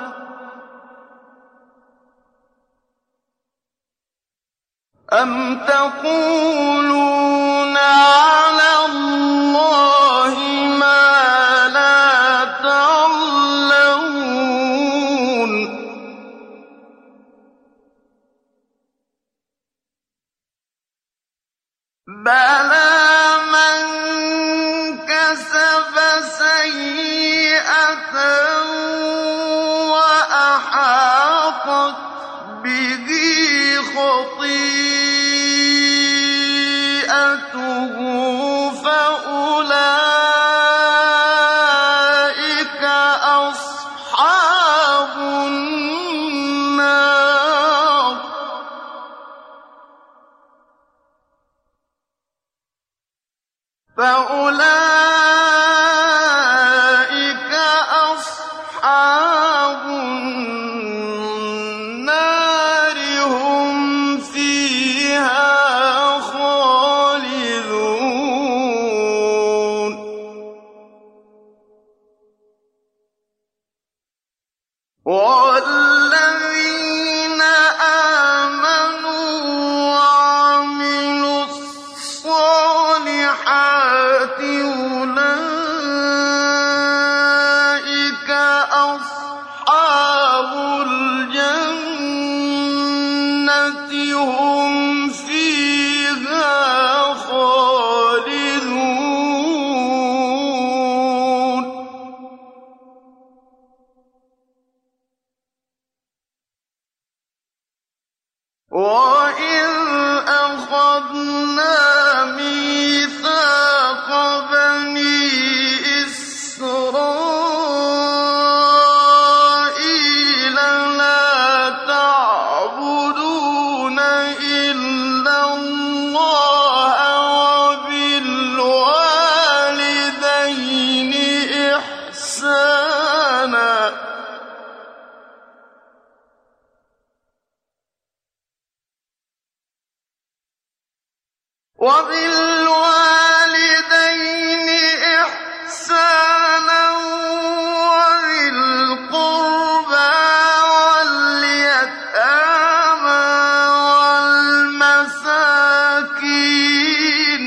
أم تقولون على الله ما لا تعلمون بلى من كسب سيئة وأحاطت به خطيئته فأولئك أصحاب النار فأولئك أصحاب النار هم فيها خالدون والذين آمنوا وعملوا الصالحات أولئك أصحاب الجنة هم فيها خالدون وإذ أخذنا ميثاق بني إسرائيل لا تعبدون إلا الله وبالوالدين إحسانا وبالوالدين إحسانا وذي القربى واليتامى والمساكين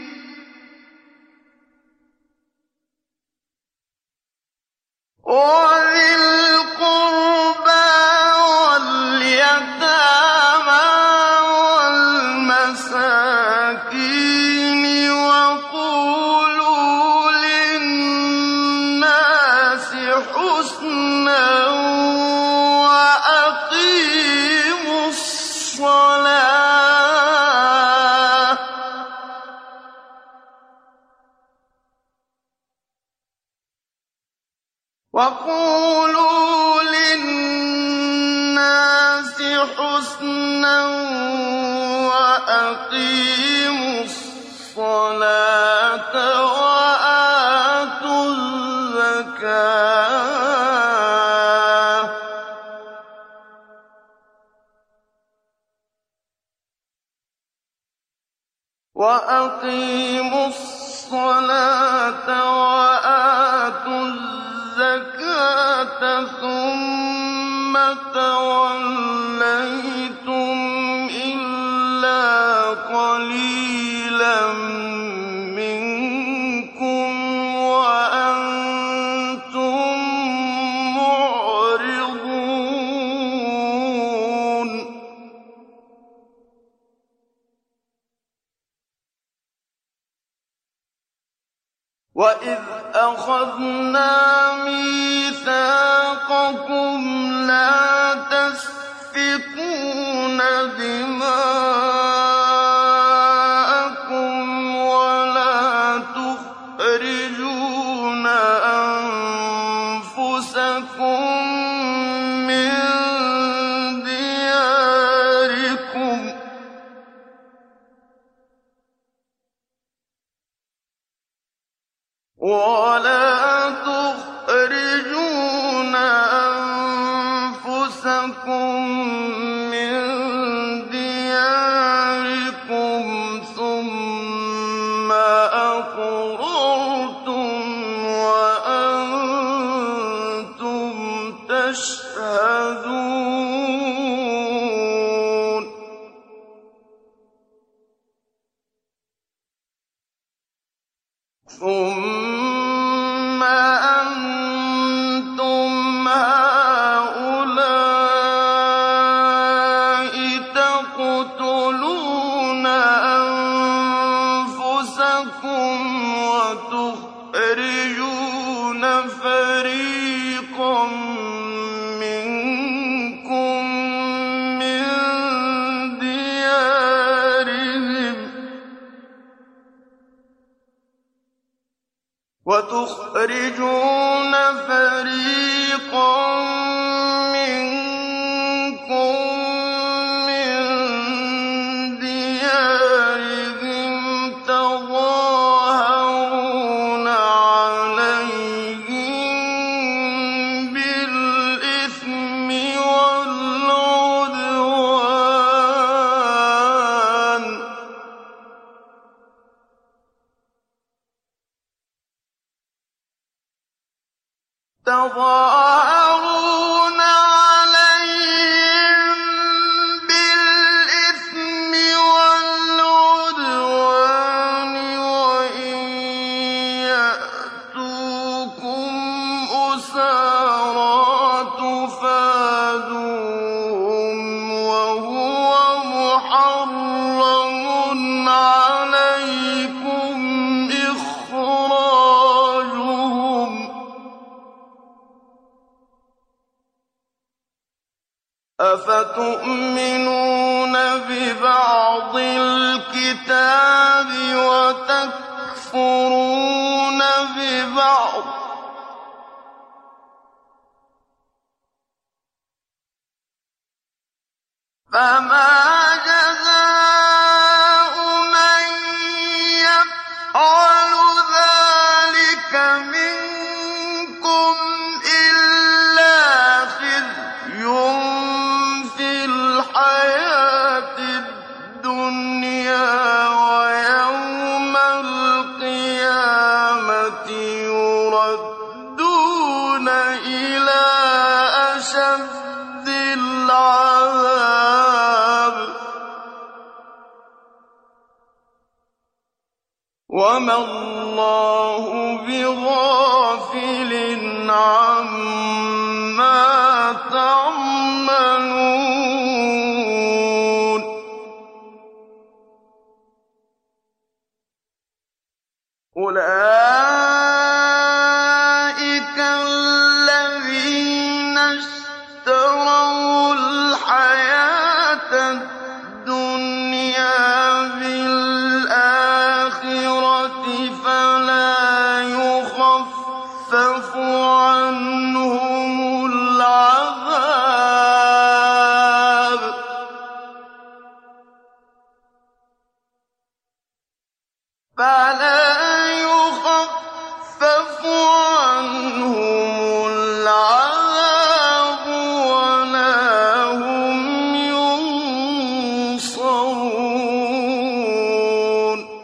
وذي القربى واليتامى والمساكين وقولوا للناس حسنا وأقيموا الصلاة وقولوا للناس حسنا وأقيموا الصلاة وآتوا الزكاة وَأَقِيمُوا الصَّلَاةَ وَآتُوا الزَّكَاةَ ثُمَّ تَوَلَّيْتُمْ إِلَّا قَلِيلًا مِّنكُمْ وَأَنتُم مُّعْرِضُونَ وَإِذْ أَخَذْنَا مِيثَاقَكُمْ لَا تَسْفِكُونَ دِمَاءَكُمْ وَلَا تُخْرِجُونَ أَنفُسَكُم مِّن دِيَارِكُمْ وَلَا تُخْرِجُونَ أَنفُسَكُم مِّن دِيَارِكُمْ ثُمَّ أَقْرَرْتُمْ وَأَنتُمْ تَشْهَدُونَ ثُمَّ أَنتُمْ هَٰؤُلَاءِ تَقْتُلُونَ أَنفُسَكُمْ وَتُخْرِجُونَ فَرِيقًا مِّنكُم مِّن دِيَارِهِمْ وَتُخْرِجُونَ فَرِيقًا مِّنكُم مِّن دِيَارِهِمْ تَظَاهَرُونَ عَلَيْهِم بِالْإِثْمِ وَالْعُدْوَانِ تَظَاهَرُونَ عَلَيْهِم بِالْإِثْمِ وَالْعُدْوَانِ وَإِن يَأْتُوكُمْ أُسَارَىٰ تُفَادُوهُمْ وَهُوَ مُحَرَّمٌ عَلَيْكُمْ إِخْرَاجُهُمْ أَفَتُؤْمِنُونَ بِبَعْضِ الْكِتَابِ وَتَكْفُرُونَ بِبَعْضٍ ۚ فَمَا جَزَاءُ مَن يَفْعَلُ ذَٰلِكَ مِنكُمْ إِلَّا خِزْيٌ فِي الْحَيَاةِ الدُّنْيَا ۖ وَيَوْمَ الْقِيَامَةِ يُرَدُّونَ إِلَىٰ أَشَدِّ الْعَذَابِ ۗ وَمَا اللَّهُ بِغَافِلٍ عَمَّا تَعْمَلُونَ أُولَٰئِكَ الَّذِينَ اشْتَرَوُا الْحَيَاةَ الدُّنْيَا بِالْآخِرَةِ فَلَا يُخَفَّفُ عَنْهُمُ الْعَذَابُ فَلَا يُخَفَّفُ عَنْهُمُ الْعَذَابُ وَلَا هُمْ يُنصَرُونَ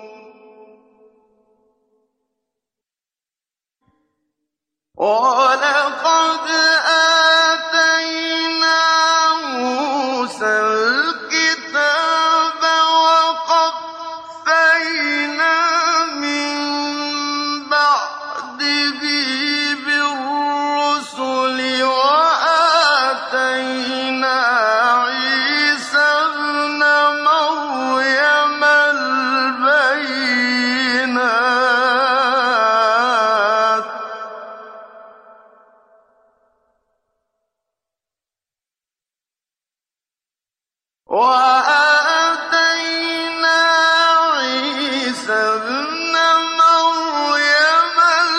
وآتينا عيسى ابن مريم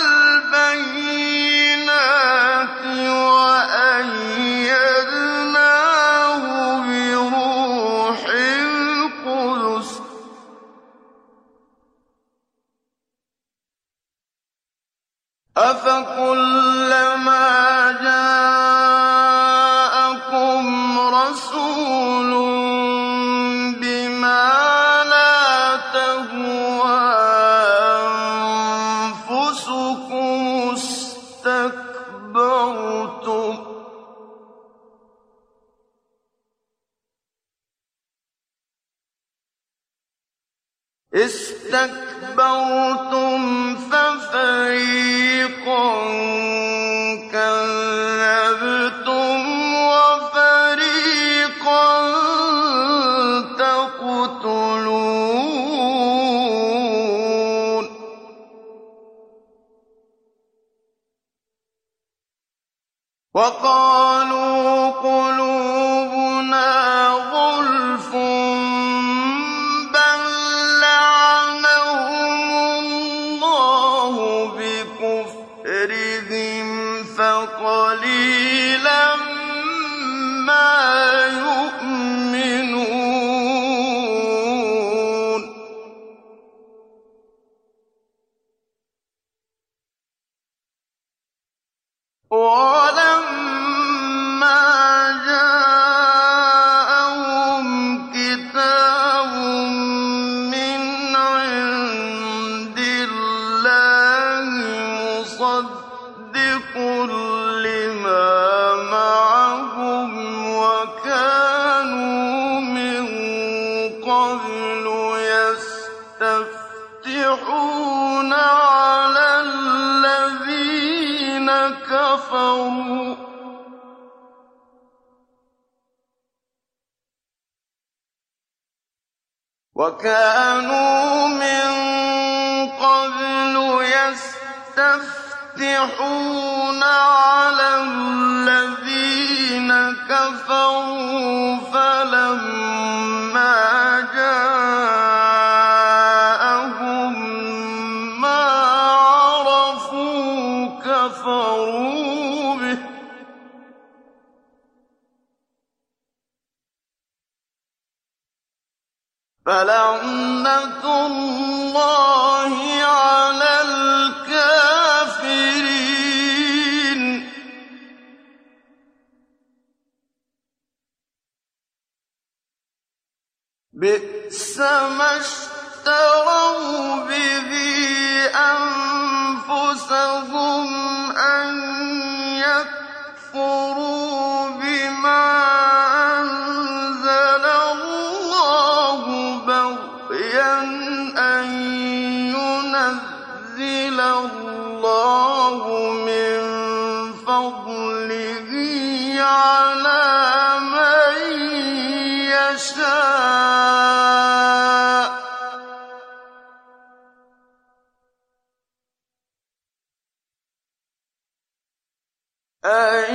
البينات وأيدناه بروح القدس أفكلما جاءكم رسول بما لا تهوى أنفسكم استكبرتم استكبرتم ففريقا كذبتم وفريقا تقتلون وقالوا قلوبنا غلف بل لعنهم الله بكفرهم فقليلا ما يؤمنون ولما جاءهم كتاب من عند الله مصدق لما معهم وكانوا من قبل يستفتحون على الذين كفروا وكانوا من قبل يستفتحون على الذين كفروا فلما جاءهم ما عرفوا كفروا به فلعنة الله على الكافرين بئس ما اشتروا به أنفسهم أن يكفروا بما أنزل الله بغيا أن ينزل الله من فضله على من يشاء أن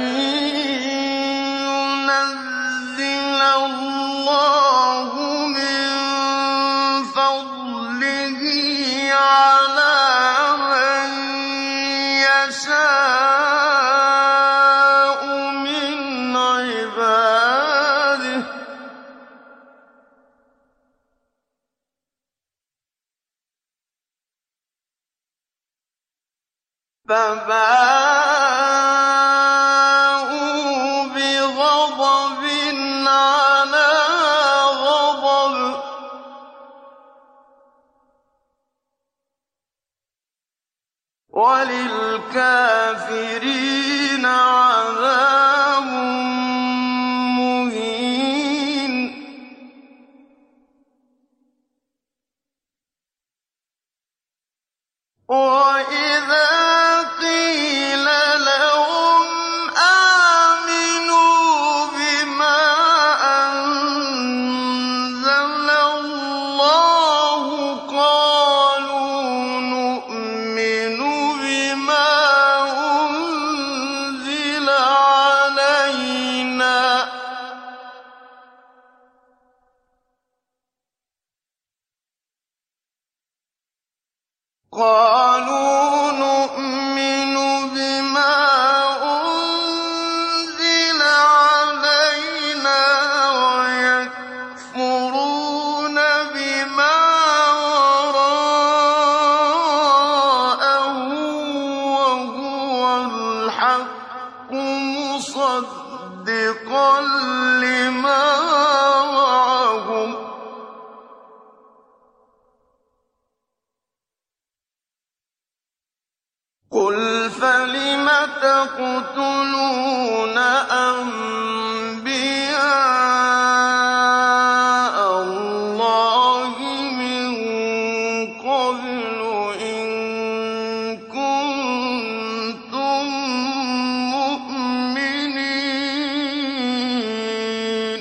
ينزل الله من فضله على من يشاء من عباده فباءوا بغضب على غضب وللكافرين عذاب مهين وإذا قيل لهم آمنوا بما أنزل الله قالوا نؤمن بما أنزل علينا قالوا نؤمن بما أنزل علينا ويكفرون بما وراءه وهو الحق مصدقا لما معهم قل فلم تقتلون أنبياء الله من قبل إن كنتم مؤمنين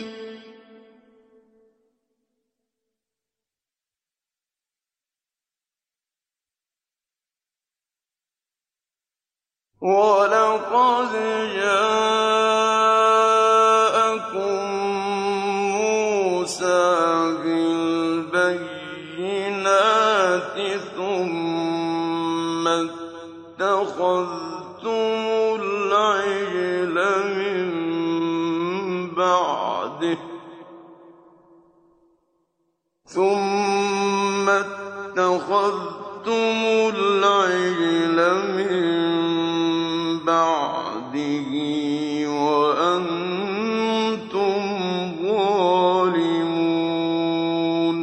وَلَقَدْ جَاءَكُم مُّوسَىٰ بِالْبَيِّنَاتِ ثُمَّ اتَّخَذْتُمُ الْعِجْلَ مِن بَعْدِهِ ثُمَّ اتَّخَذْتُمُ الْعِجْلَ مِن بَعْدِهِ وَأَنتُمْ ظَالِمُونَ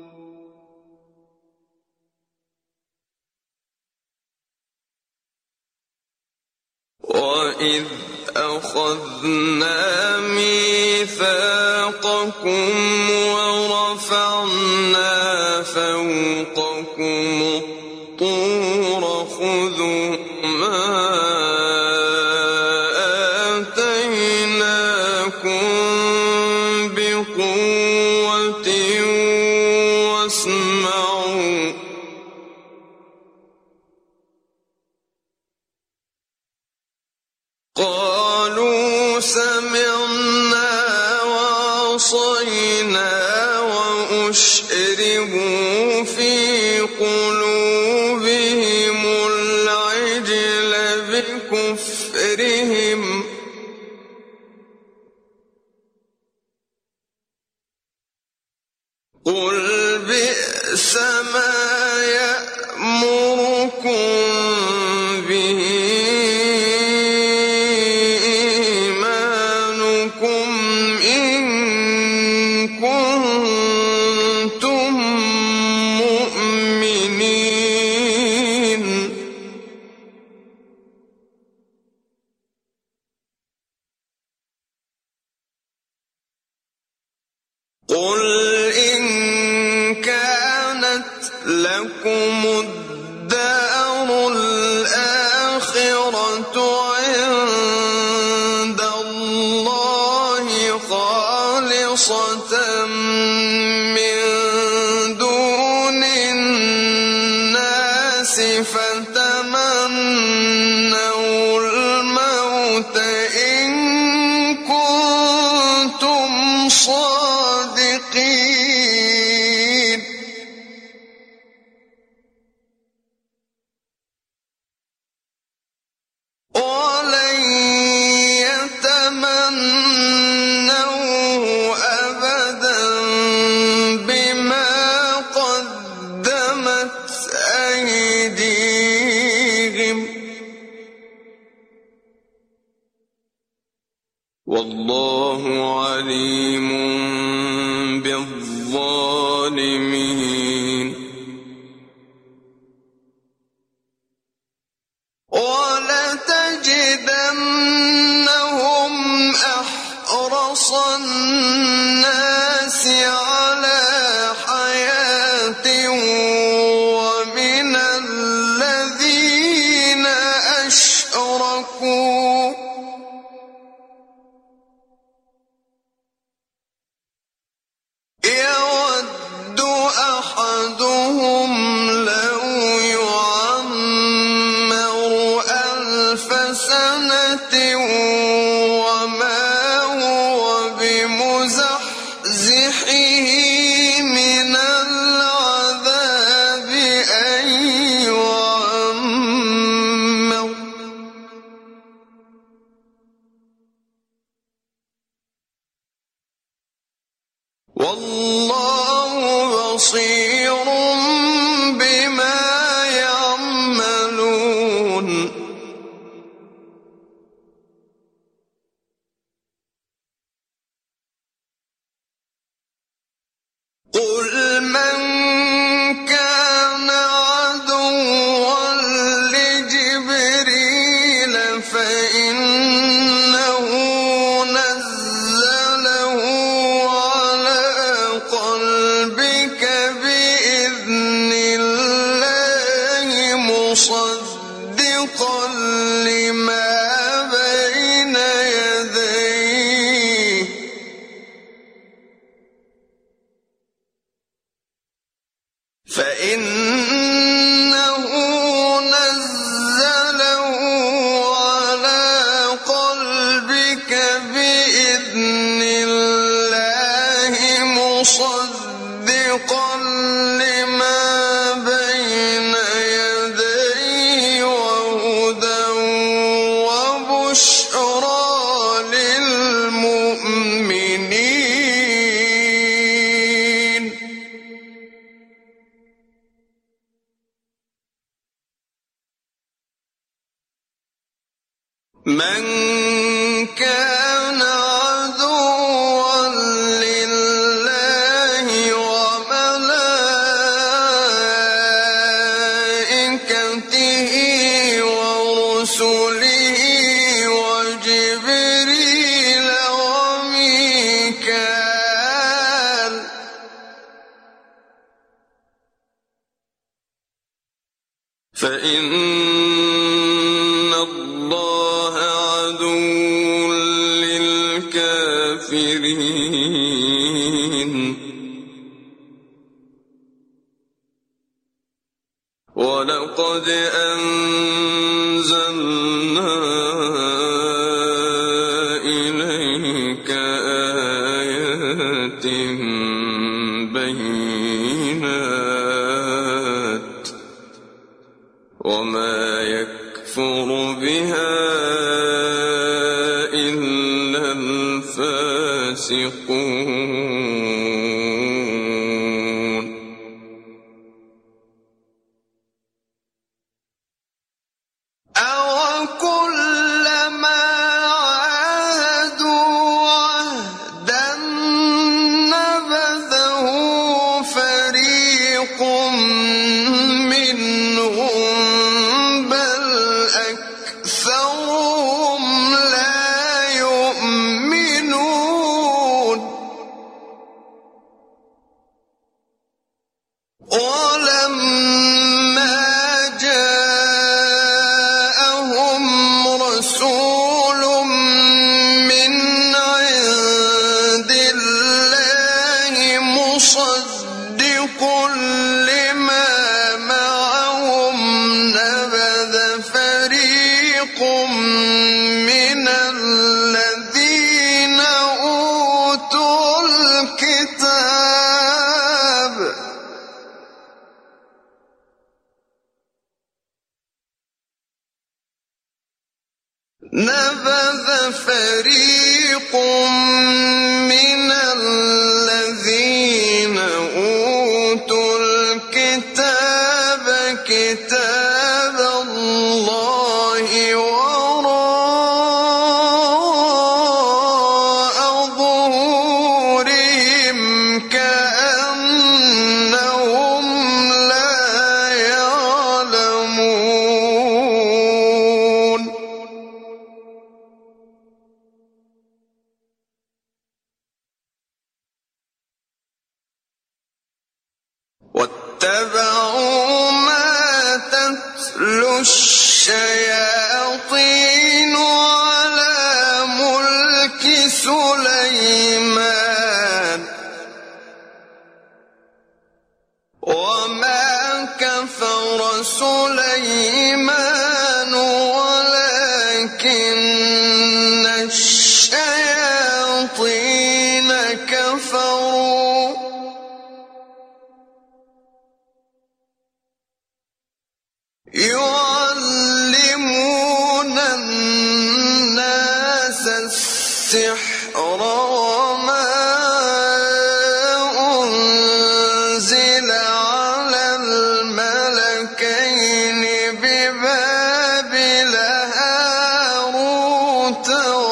وَإِذْ أَخَذْنَا مِيثَاقَكُمْ وَرَفَعْنَا فَوْقَكُمُ الطُّورَ خُذُوا مَا آتَيْنَاكُم بِقُوَّةٍ وَاسْمَعُوا قَالُوا سَمِعْنَا وَعَصَيْنَا وَأُشْرِبُوا فِي قُلُوبِهِمُ الْعِجْلَ بِكُفْرِهِمْ قُلْ بِئْسَ مَا يَأْمُرُكُم بِهِ إِيمَانُكُمْ إِن كُنتُم مُّؤْمِنِينَ قُلْ إِن كَانَتْ لَكُمُ الدَّارُ الْآخِرَةُ عِندَ اللَّهِ خَالِصَةً مِّن دُونِ النَّاسِ فَتَمَنَّوُا الْمَوْتَ إِن كُنتُمْ صَادِقِينَ وَلَن يَتَمَنَّوْهُ أَبَدًا بِمَا قَدَّمَتْ أَيْدِيهِمْ وَاللَّهُ عَلِيمٌ بِالظَّالِمِينَ وَلَتَجِدَنَّهُمْ أَحْرَصَ النَّاسِ عَلَىٰ حَيَاةٍ وَمِنَ الَّذِينَ أَشْرَكُوا يَوَدُّ والله بصير بما يعملون قل من كان عدوا لجبريل فإنه نزله على قلبك بإذن الله مصدقا لما بين يديه فإنه نزله على قلبك بإذن الله مصدقا لما بين يديه وهدى وبشرى للمؤمنين من كان عدوا لله وملائكته ورسله وجبريل وميكال فإن الله عدو للكافرين ولقد أنزلنا إليك آيات بينات وما يكفر بها إلا الفاسقون أوكلما عاهدوا عهدا نبذه فريق منهم بل أكثرهم لا يؤمنون ولما جاءهم رسول من عند الله مصدق لما معهم نبذ فريق من الذين أوتوا الكتاب نبذ فريق من الذين أوتوا الكتاب كتاب الله وراء ظهورهم كأنهم لا يعلمون واتبعوا ما تتلو الشياطين على ملك سليمان وما كفر سليمان ولكن الشياطين كفروا يعلمون الناس السحر وما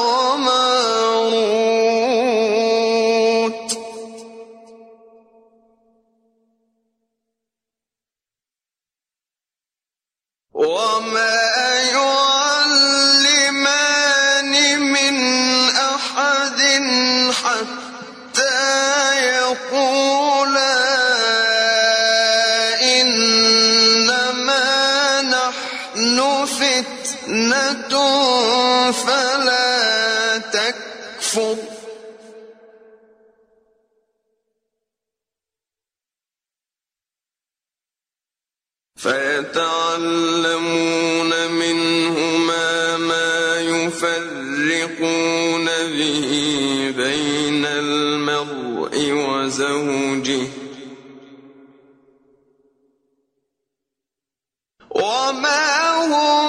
وماروت وما يعلمان من أحد حتى يقولا إنما نحن فتنة فلا تكفر فيتعلمون منهما ما يفرقون به بين المرء وزوجه وما هم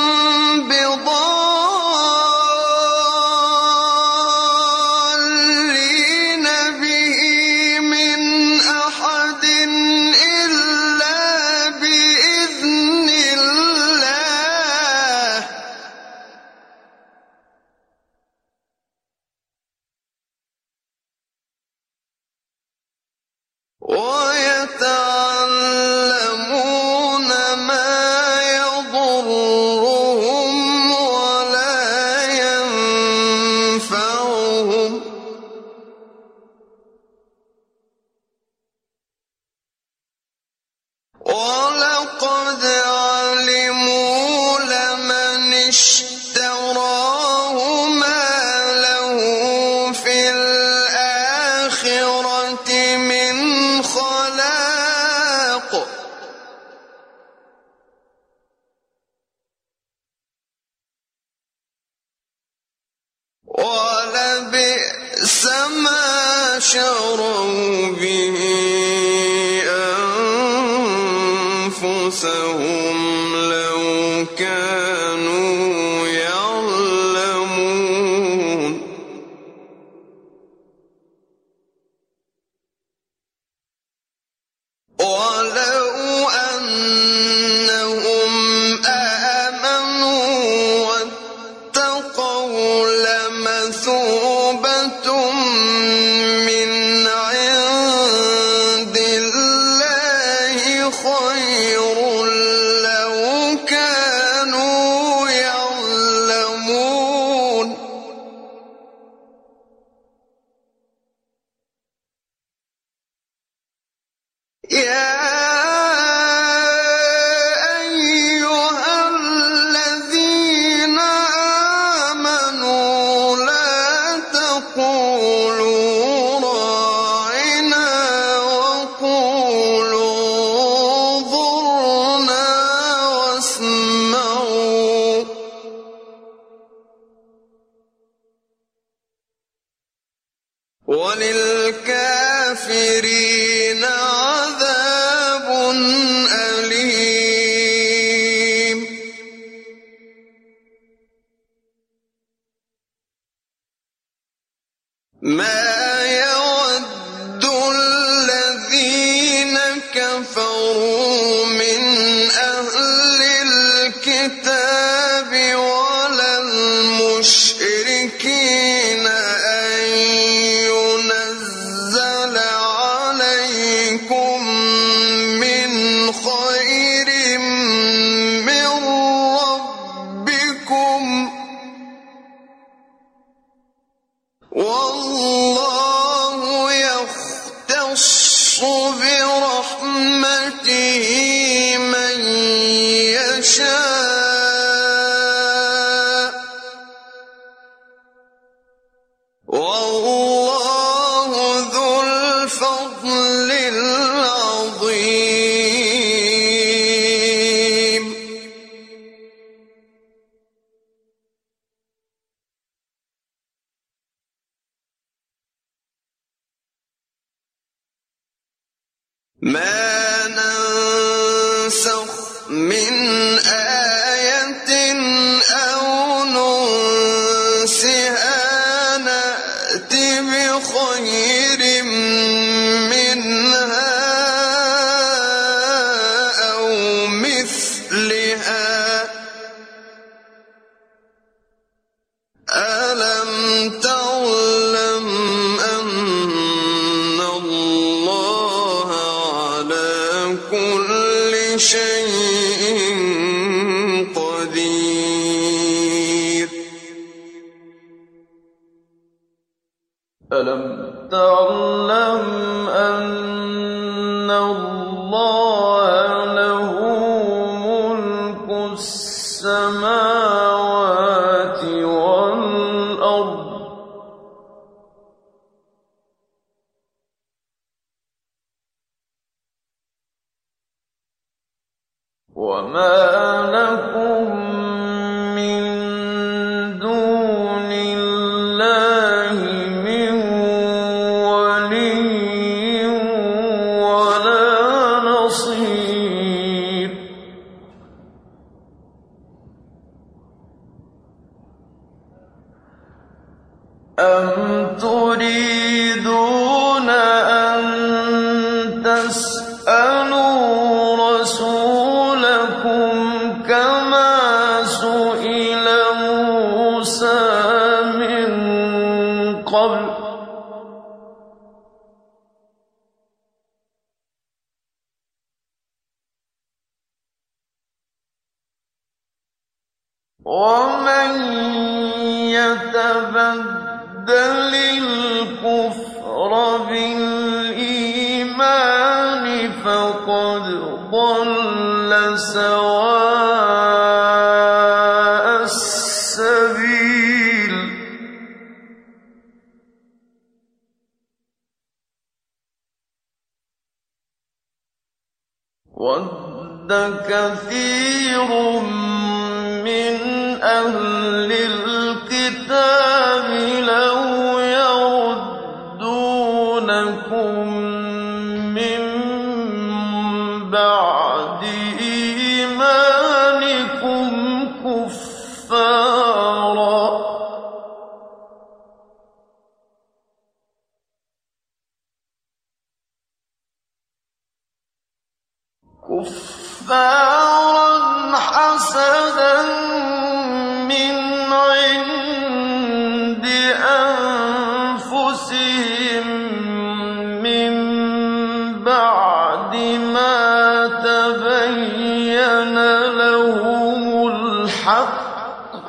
بضارين به من أحد إلا بإذن الله ويتعلمون ما يضرهم ولا ينفعهم ولقد علموا لمن اشتراه ما له في الآخرة من خلاق ولبئس ما شروا به أنفسهم لو كانوا يعلمون ولو أنهم آمنوا واتقوا لمثوبة من عند الله خير لو كانوا يعلمون يا أيها الذين آمنوا لا تقولوا راعنا وقولوا انظرنا واسمعوا وللكافرين عذاب أليم ما يود الذين كفروا من أهل الكتاب ولا المشركين أن ينزل عليكم من خير من ربكم والله يختص برحمته من يشاء والله ذو الفضل العظيم ما ننسخ من آية أو ننسها نأت بخير منها أو مثلها ألا ألم تعلم أن الله له ملك السماوات والأرض وما لكم من دون الله من ولي ولا نصير أم تريدون أن تسألوا رسولكم كما سئل موسى من قبل ومن يتبدل الكفر بالإيمان فقد ضل سواء السبيل وَدَّ كَثِيرٌ مِّنْ أَهْلِ الْكِتَابِ لَوْ يَرُدُّونَكُم مِّن بَعْدِ إِيمَانِكُمْ كُفَّارًا كفارا حسدا من عند أنفسهم من بعد ما تبين لهم الحق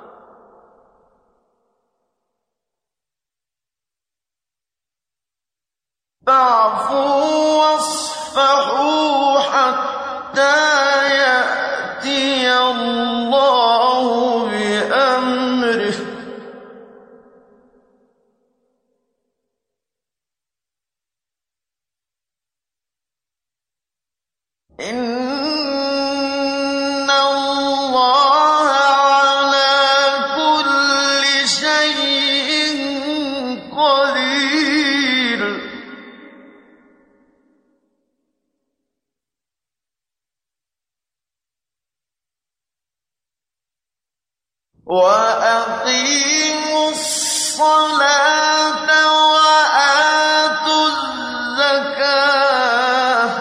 فاعفوا واصفحوا حتى يأتي الله بأمره إن الله على كل شيء قدير وَأَقِيمُوا الصَّلَاةَ وَآتُوا الزَّكَاةَ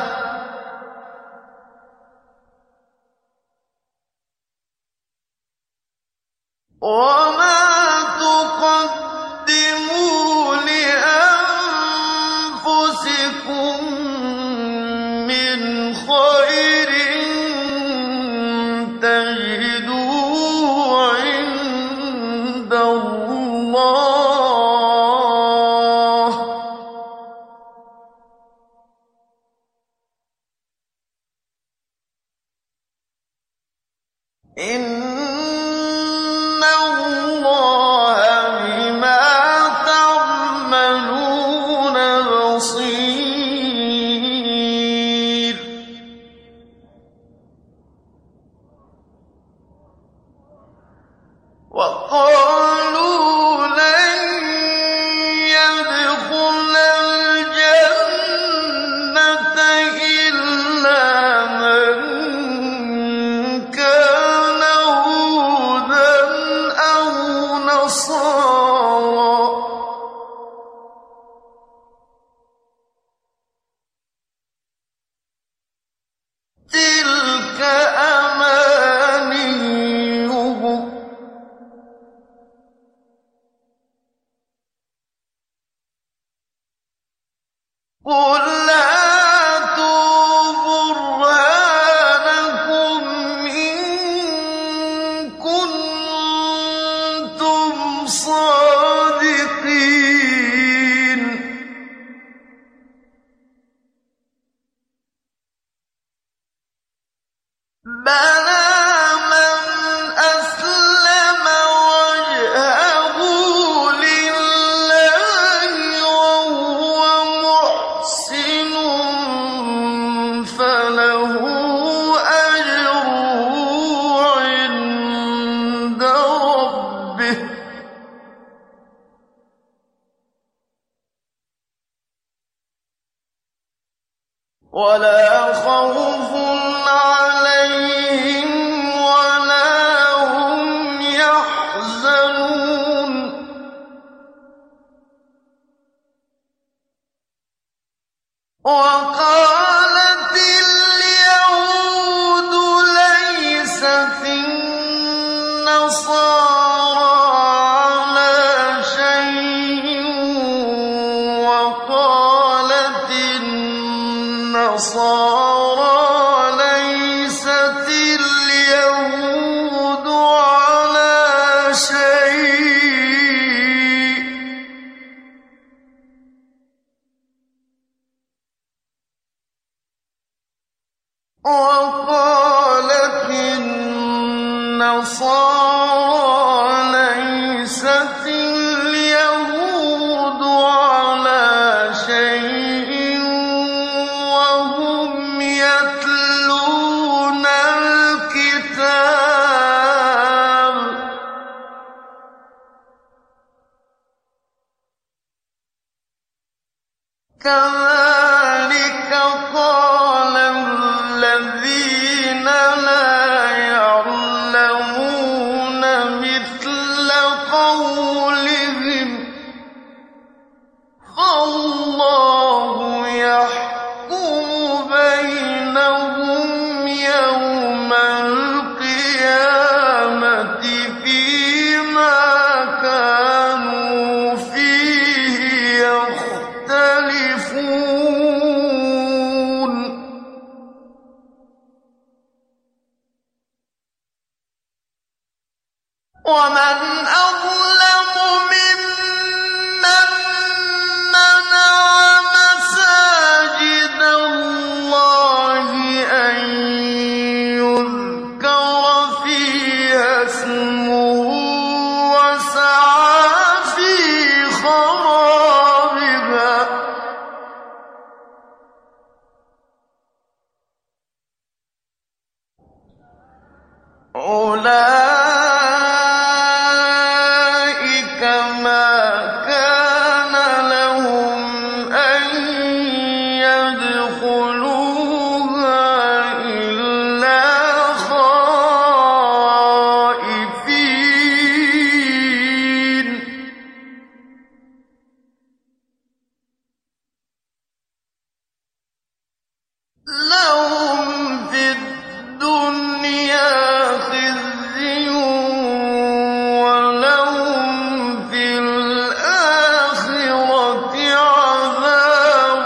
وَمَا تُقَدِّمُوا لِأَنفُسِكُم مِّنْ خَيْرٍ تَجِدُوهُ عِندَ اللَّهِ إِنَّ اللَّهَ بِمَا تَعْمَلُونَ بَصِيرٌ وَقَالُوا لَن يَدْخُلَ الْجَنَّةَ إِلَّا مَن كَانَ هُودًا أَوْ نَصَارَىٰ ۗ تِلْكَ أَمَانِيُّهُمْ ۗ قُلْ هَاتُوا بُرْهَانَكُمْ إِن كُنتُمْ صَادِقِينَ ولا خوف عليهم ولا هم يحزنون وقالت اليهود ليست النصارى على شيء وقالت النصارى ليست اليهود على شيء وقالت النصارى ليست اليهود على شيء وهم يتلون الكتاب كذلك قال الذين لا يعلمون مثل قولهم فالله يحكم بينهم يوم القيامة فيما كانوا فيه يختلفون ومن أظلم ممن منع مساجد الله أن يذكر فيها اسمه وسعى في خرابها أولئك ما كان لهم أن يدخلوها إلا خائفين لهم في الدنيا خزي ولهم في الآخرة عذاب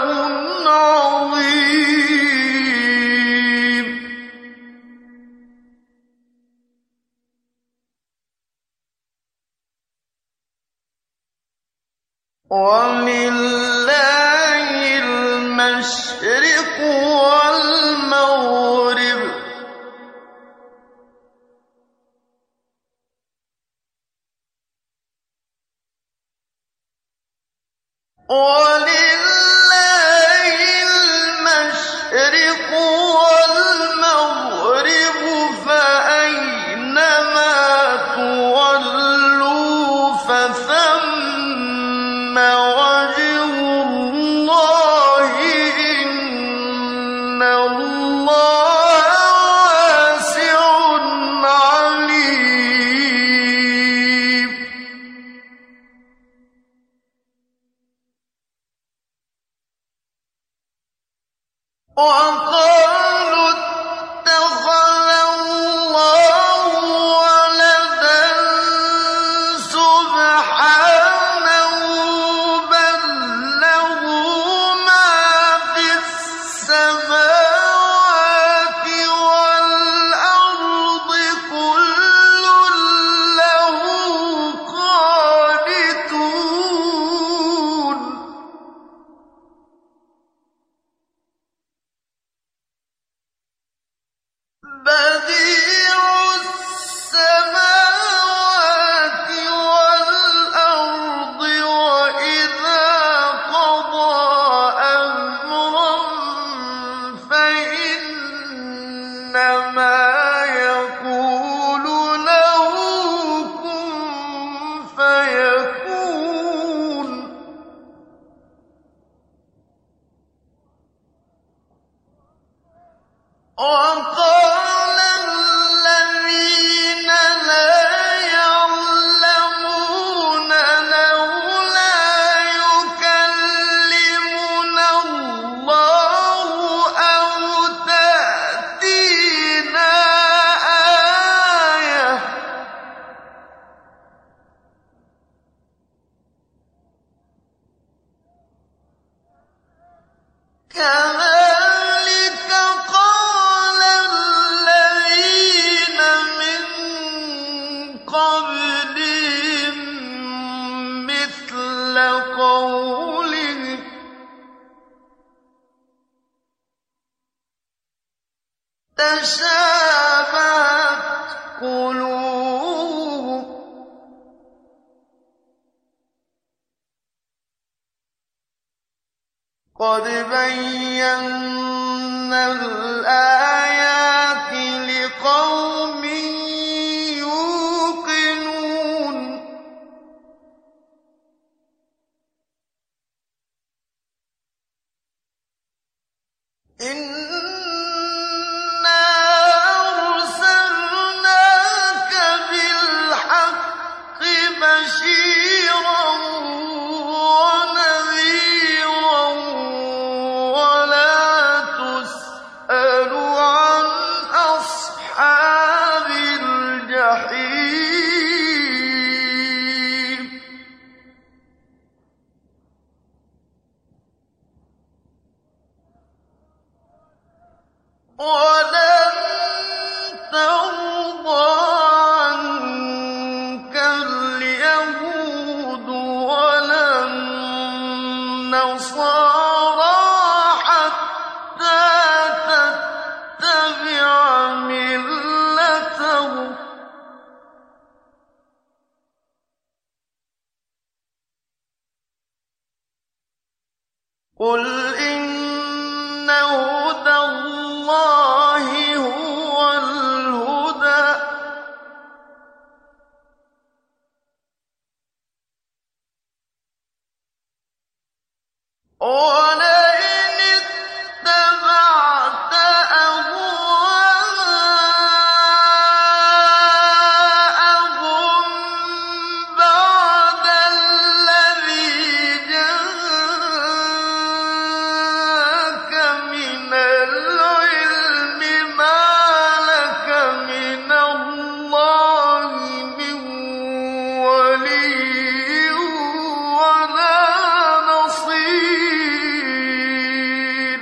عظيم ولله المشرق والمغرب ولله المشرق والمغرب فأينما تولوا فثم وجه الله إن الله واسع عليم وقالوا اتخذ الله ولدا سبحانه بل له ما في السماوات والأرض كل له قانتون وقال الذين لا يعلمون لولا يكلمنا الله أو تأتينا آية كذلك قال الذين من قبلهم مثل قولهم تشابهت قلوبهم قد بينا الآيات لقوم يوقنون إنا أرسلناك بالحق بشيرا ونذيرا ولا تسأل عن أصحاب الجحيم ولن ترضى عنك اليهود ولا النصارى حتى تتبع ملتهم قل إن هدى الله هو الهدى ولئن اتبعت أهواءهم بعد الذي جاءك من العلم ما لك من الله من ولي ولا نصير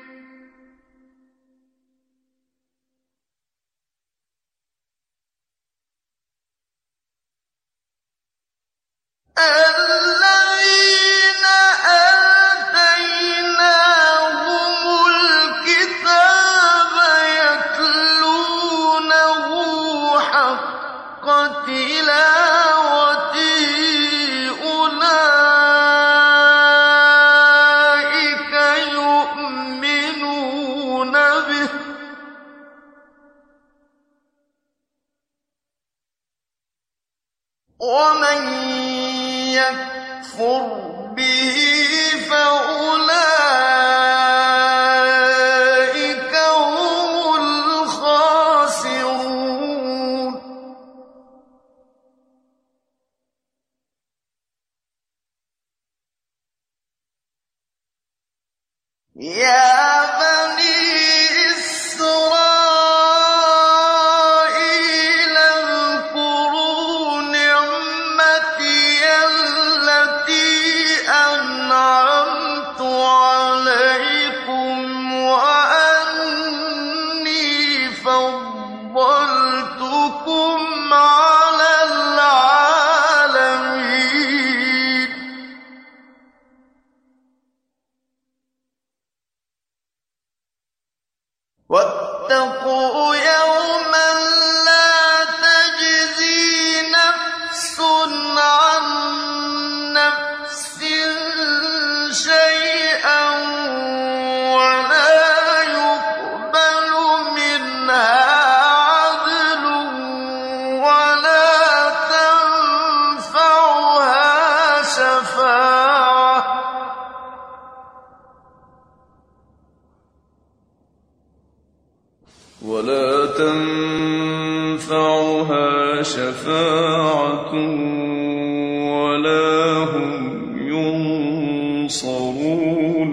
الذين آتيناهم الكتاب يتلونه حق تلاوته أولئك يؤمنون به ومن يكفر به فأولئك هم الخاسرون يا بني إسرائيل اذكروا نعمتي التي أنعمت عليكم وأني فضلتكم على العالمين واتقوا يوما لا تجزي نفس عن نفس شيئا ولا يقبل منها عدل ولا تنفعها شفاعة ولا تنفعها شفاعة ولا هم ينصرون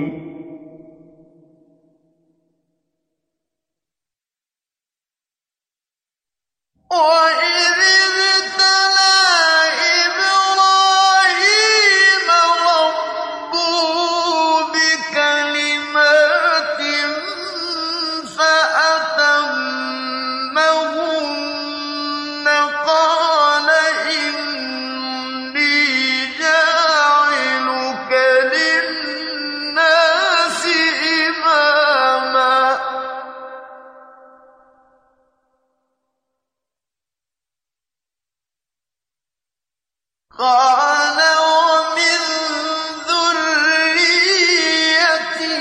وإذ ابتلى إبراهيم ربه بكلمات فأتمهن قال إني جاعلك للناس إماما قال ومن ذريتي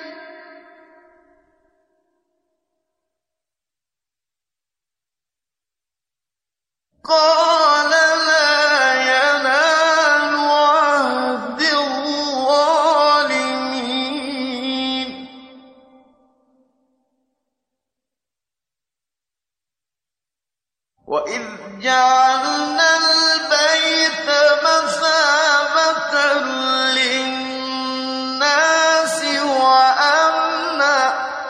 قال لا ينال عهد الظالمين وإذ جعلنا البيت مثابة للناس وأمنا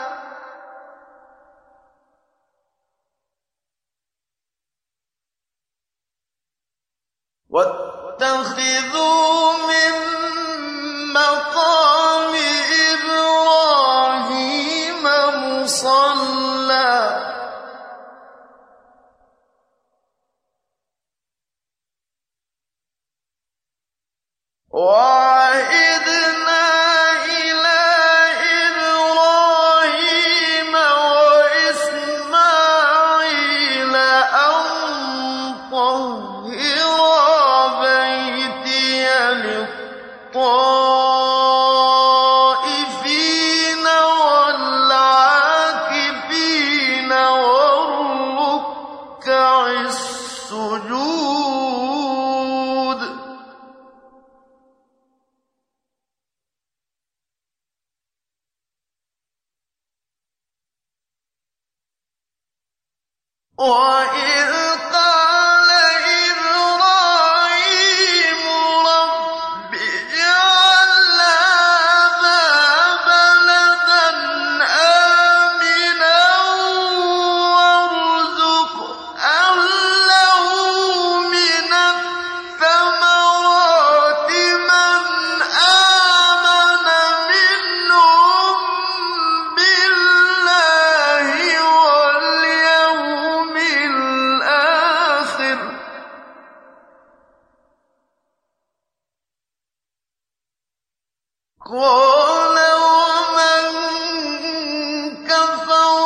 واتخذوا من مقام إبراهيم مصلى وعهدنا إلى إبراهيم وإسماعيل أن طهرا بيتي للطائفين والعاكفين والركع السجود وإذ قال إبراهيم رب اجعل هذا بلدا آمنا وارزق أهله من الثمرات من آمن منهم بالله واليوم الآخر قال ومن كفر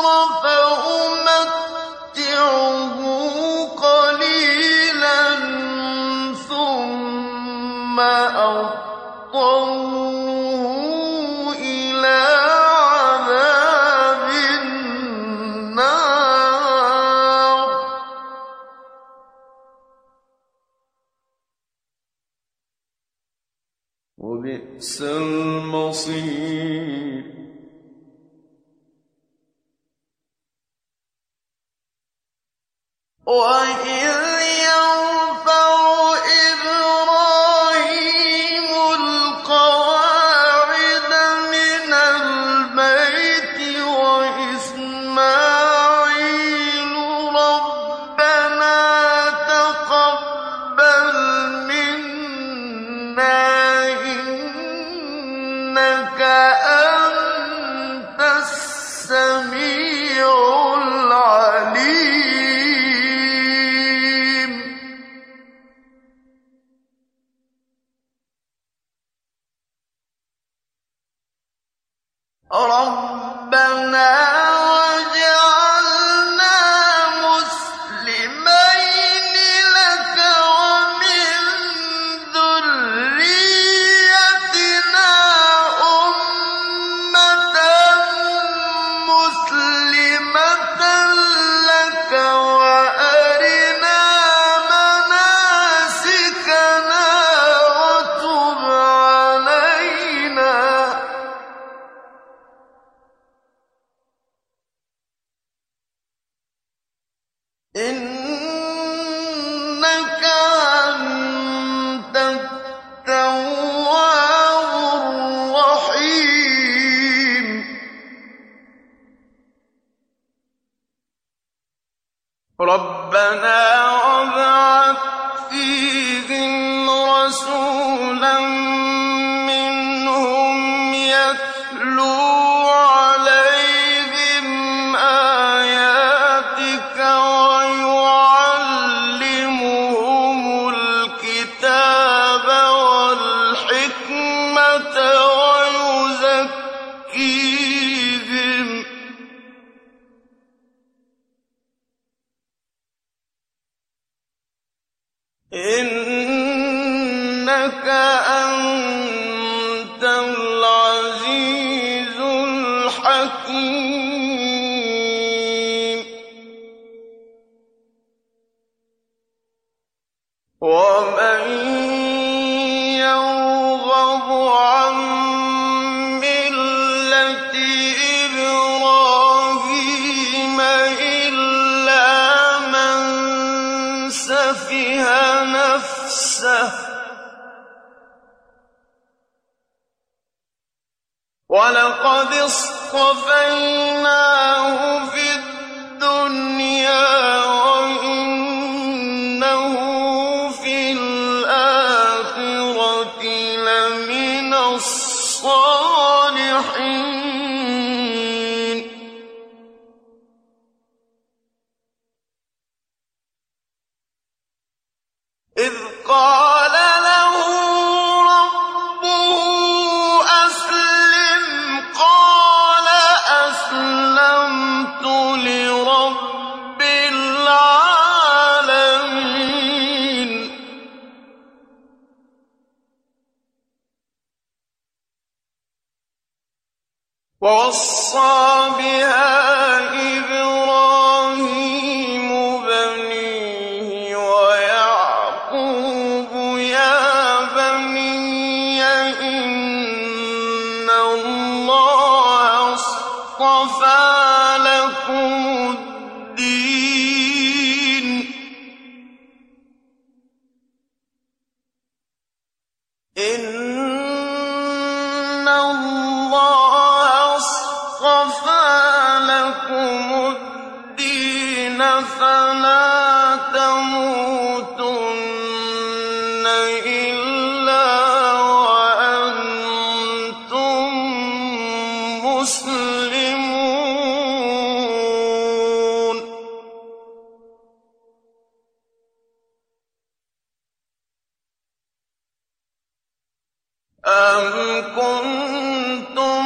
فأمتعه قليلا ثم أضطره إلى عذاب النار وبئس المصير وإذ يرفع إبراهيم القواعد من البيت وإسماعيل ربنا تقبل منا إنك أنت السميع العليم ربنا وجعلنا مسلمين لك ومن ذريتنا أمة مسلمة لك وأرنا مناسكنا وتب علينا التواب الرحيم ربنا وابعث فيهم رسولا منهم يتلو عليهم آياتك ويعلمهم الكتاب والحكمة ويزكيهم إنك أنت العزيز الحكيم ومن يرغب عن ملة إبراهيم إلا من سفه نفسه ولقد اصطفيناه في الدنيا وإنه في الآخرة لمن الصالحين إذ قال له ربه أسلم قال أسلمت لرب العالمين ووصى بها إبراهيم بنيه ويعقوب يا بني إن الله اصطفى لكم الدين إن الله اصطفى لكم الدين فلا تموتن إلا وأنتم مسلمون أم كنتم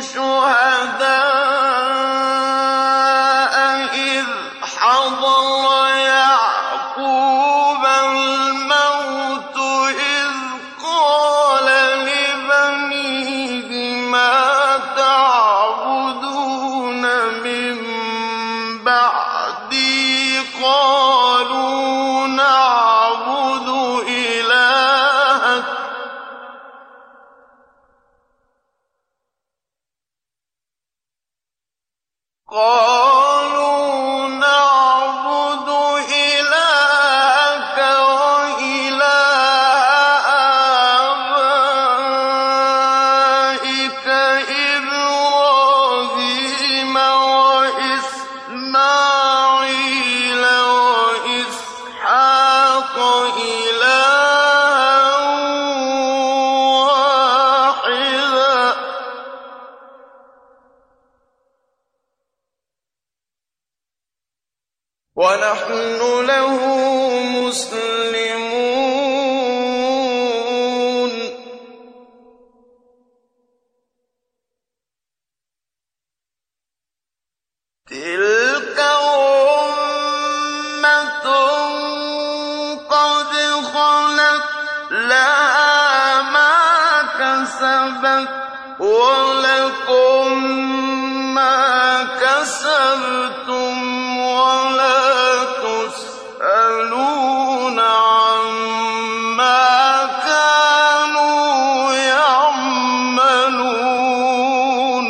شهداء إذ حضر يعقوب الموت إذ قال لبنيه ما تعبدون من بعدي قالوا نعبد إلهك قالوا نعبد إلهك وإله آبائك إبراهيم وإسماعيل وإسحاق إلها واحدا ونحن له مسلمون تلك أمة قد خلت لها ما كسبت ولكم ما كسبتم ولا تسألون عما كانوا يعملون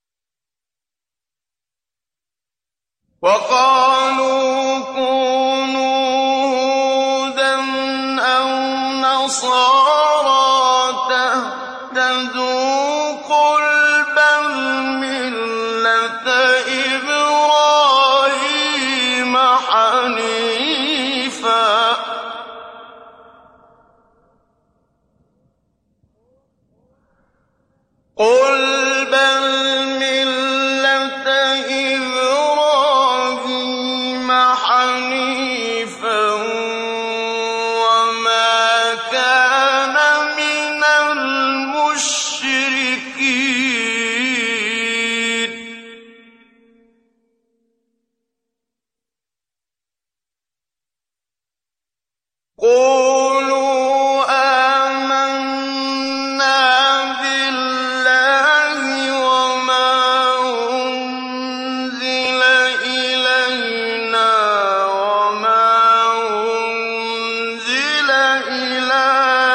وقالوا كونوا النَّصَارَىٰ تَهْتَدُوا قُلْ بَلْ مِلَّةَ إِبْرَاهِيمَ حَنِيفًا ۖ قُلْ بَلْ مِلَّةَ إِبْرَاهِيمَ حَنِيفًا وَمَا كَانَ مِنَ الْمُشْرِكِينَ. قُولُوا آمَنَّا بِاللَّهِ وَمَا أُنزِلَ إِلَيْنَا وَمَا أُنزِلَ إِلَىٰ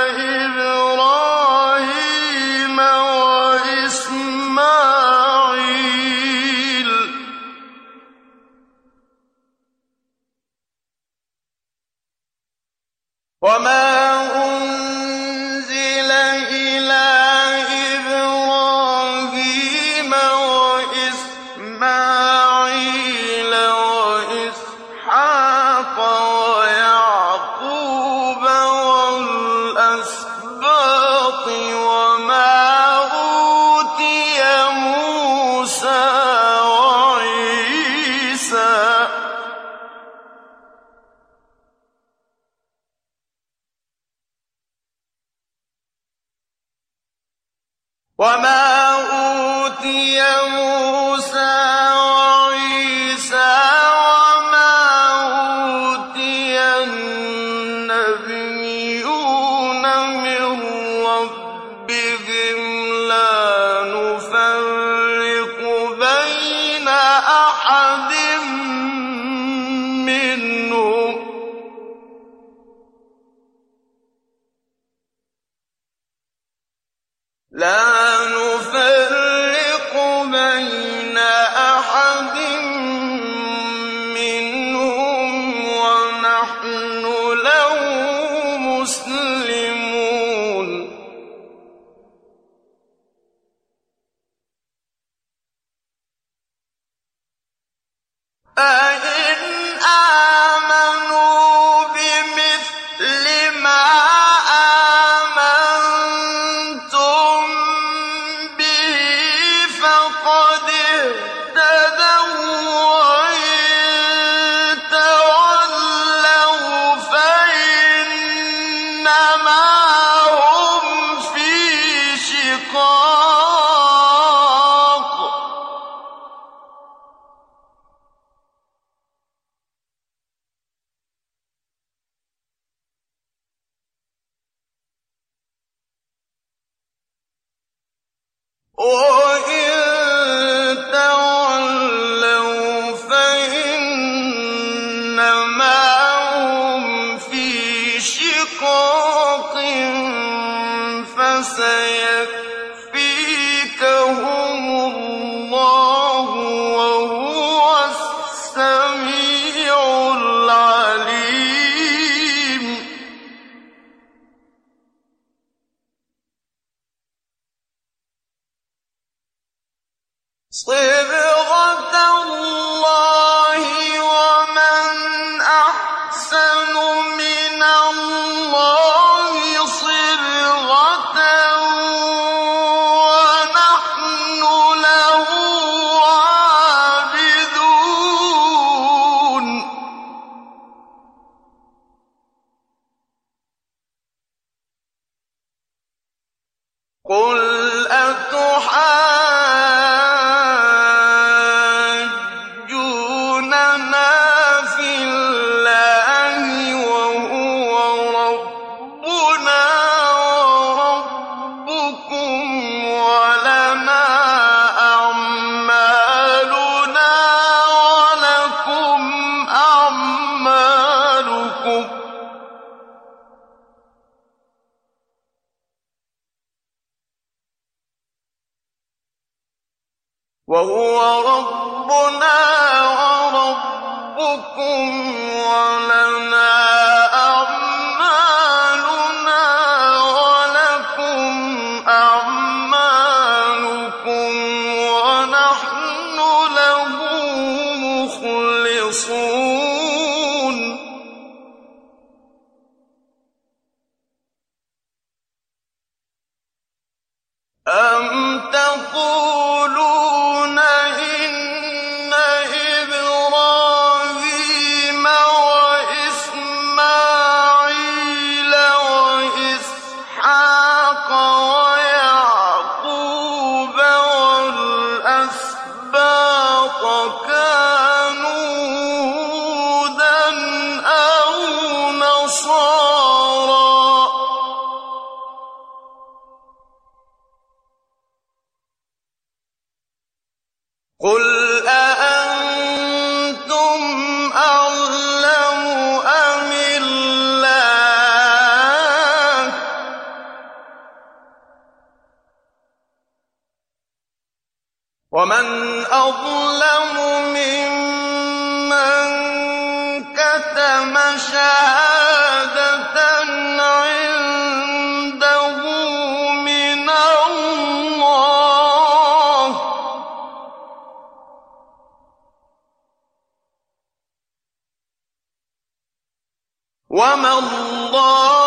إِبْرَاهِيمَ وَإِسْمَاعِيلَ وَمَا أُنزِلَ إِلَىٰ إِبْرَاهِيمَ وَإِسْمَاعِيلَ وَإِسْحَاقَ وَيَعْقُوبَ وَالْأَسْبَاطِ وَمَا أُوتِيَ مُوسَىٰ وَعِيسَىٰ وَمَا أُوتِيَ مُوسَىٰ وَعِيسَىٰ وَمَا أُوتِيَ النَّبِيُّونَ مِن رَّبِّهِمْ لَا نُفَرِّقُ بَيْنَ أَحَدٍ مِّنْهُمْ لا نفرق بين أحد منهم ونحن له مسلمون. فإن آمنوا بمثل ما آمنتم به فقد اهتدوا، وإن تولوا فإنما هم في شقاق. وَإِن تَوَلَّوْا فَإِنَّمَا هُمْ فِي شِقَاقٍ فَسَيَكْفِيكَهُمُ اللَّهُ وَهُوَ السَّمِيعُ الْعَلِيمُ. صِبْغَةَ اللَّهِ وَمَنْ أَحْسَنُ مِنَ اللَّهِ صِبْغَةً وَنَحْنُ لَهُ عَابِدُونَ. قُلْ أَتُحَاجُّونَنَا فِي اللَّهِ وَهُوَ رَبُّنَا وَرَبُّكُمْ وَلَنَا أَعْمَالُنَا وَلَكُمْ أَعْمَالُكُمْ وَهُوَ رَبُّنَا وَرَبُّكُمْ وَلَنَا أَعْمَالُنَا أَمْ تَقُولُونَ إِنَّ إِبْرَاهِيمَ وَإِسْمَاعِيلَ وَإِسْحَاقَ وَيَعْقُوبَ وَالْأَسْبَاطَ كَانُوا هُودًا أَوْ نَصَارَىٰ ۗ قُلْ أَأَنتُمْ أَعْلَمُ أَمِ اللَّهُ ۗ وَمَنْ أَظْلَمُ مِمَّن كَتَمَ شَهَادَةً عِندَهُ مِنَ اللَّهِ ۗ وَمَا اللَّهُ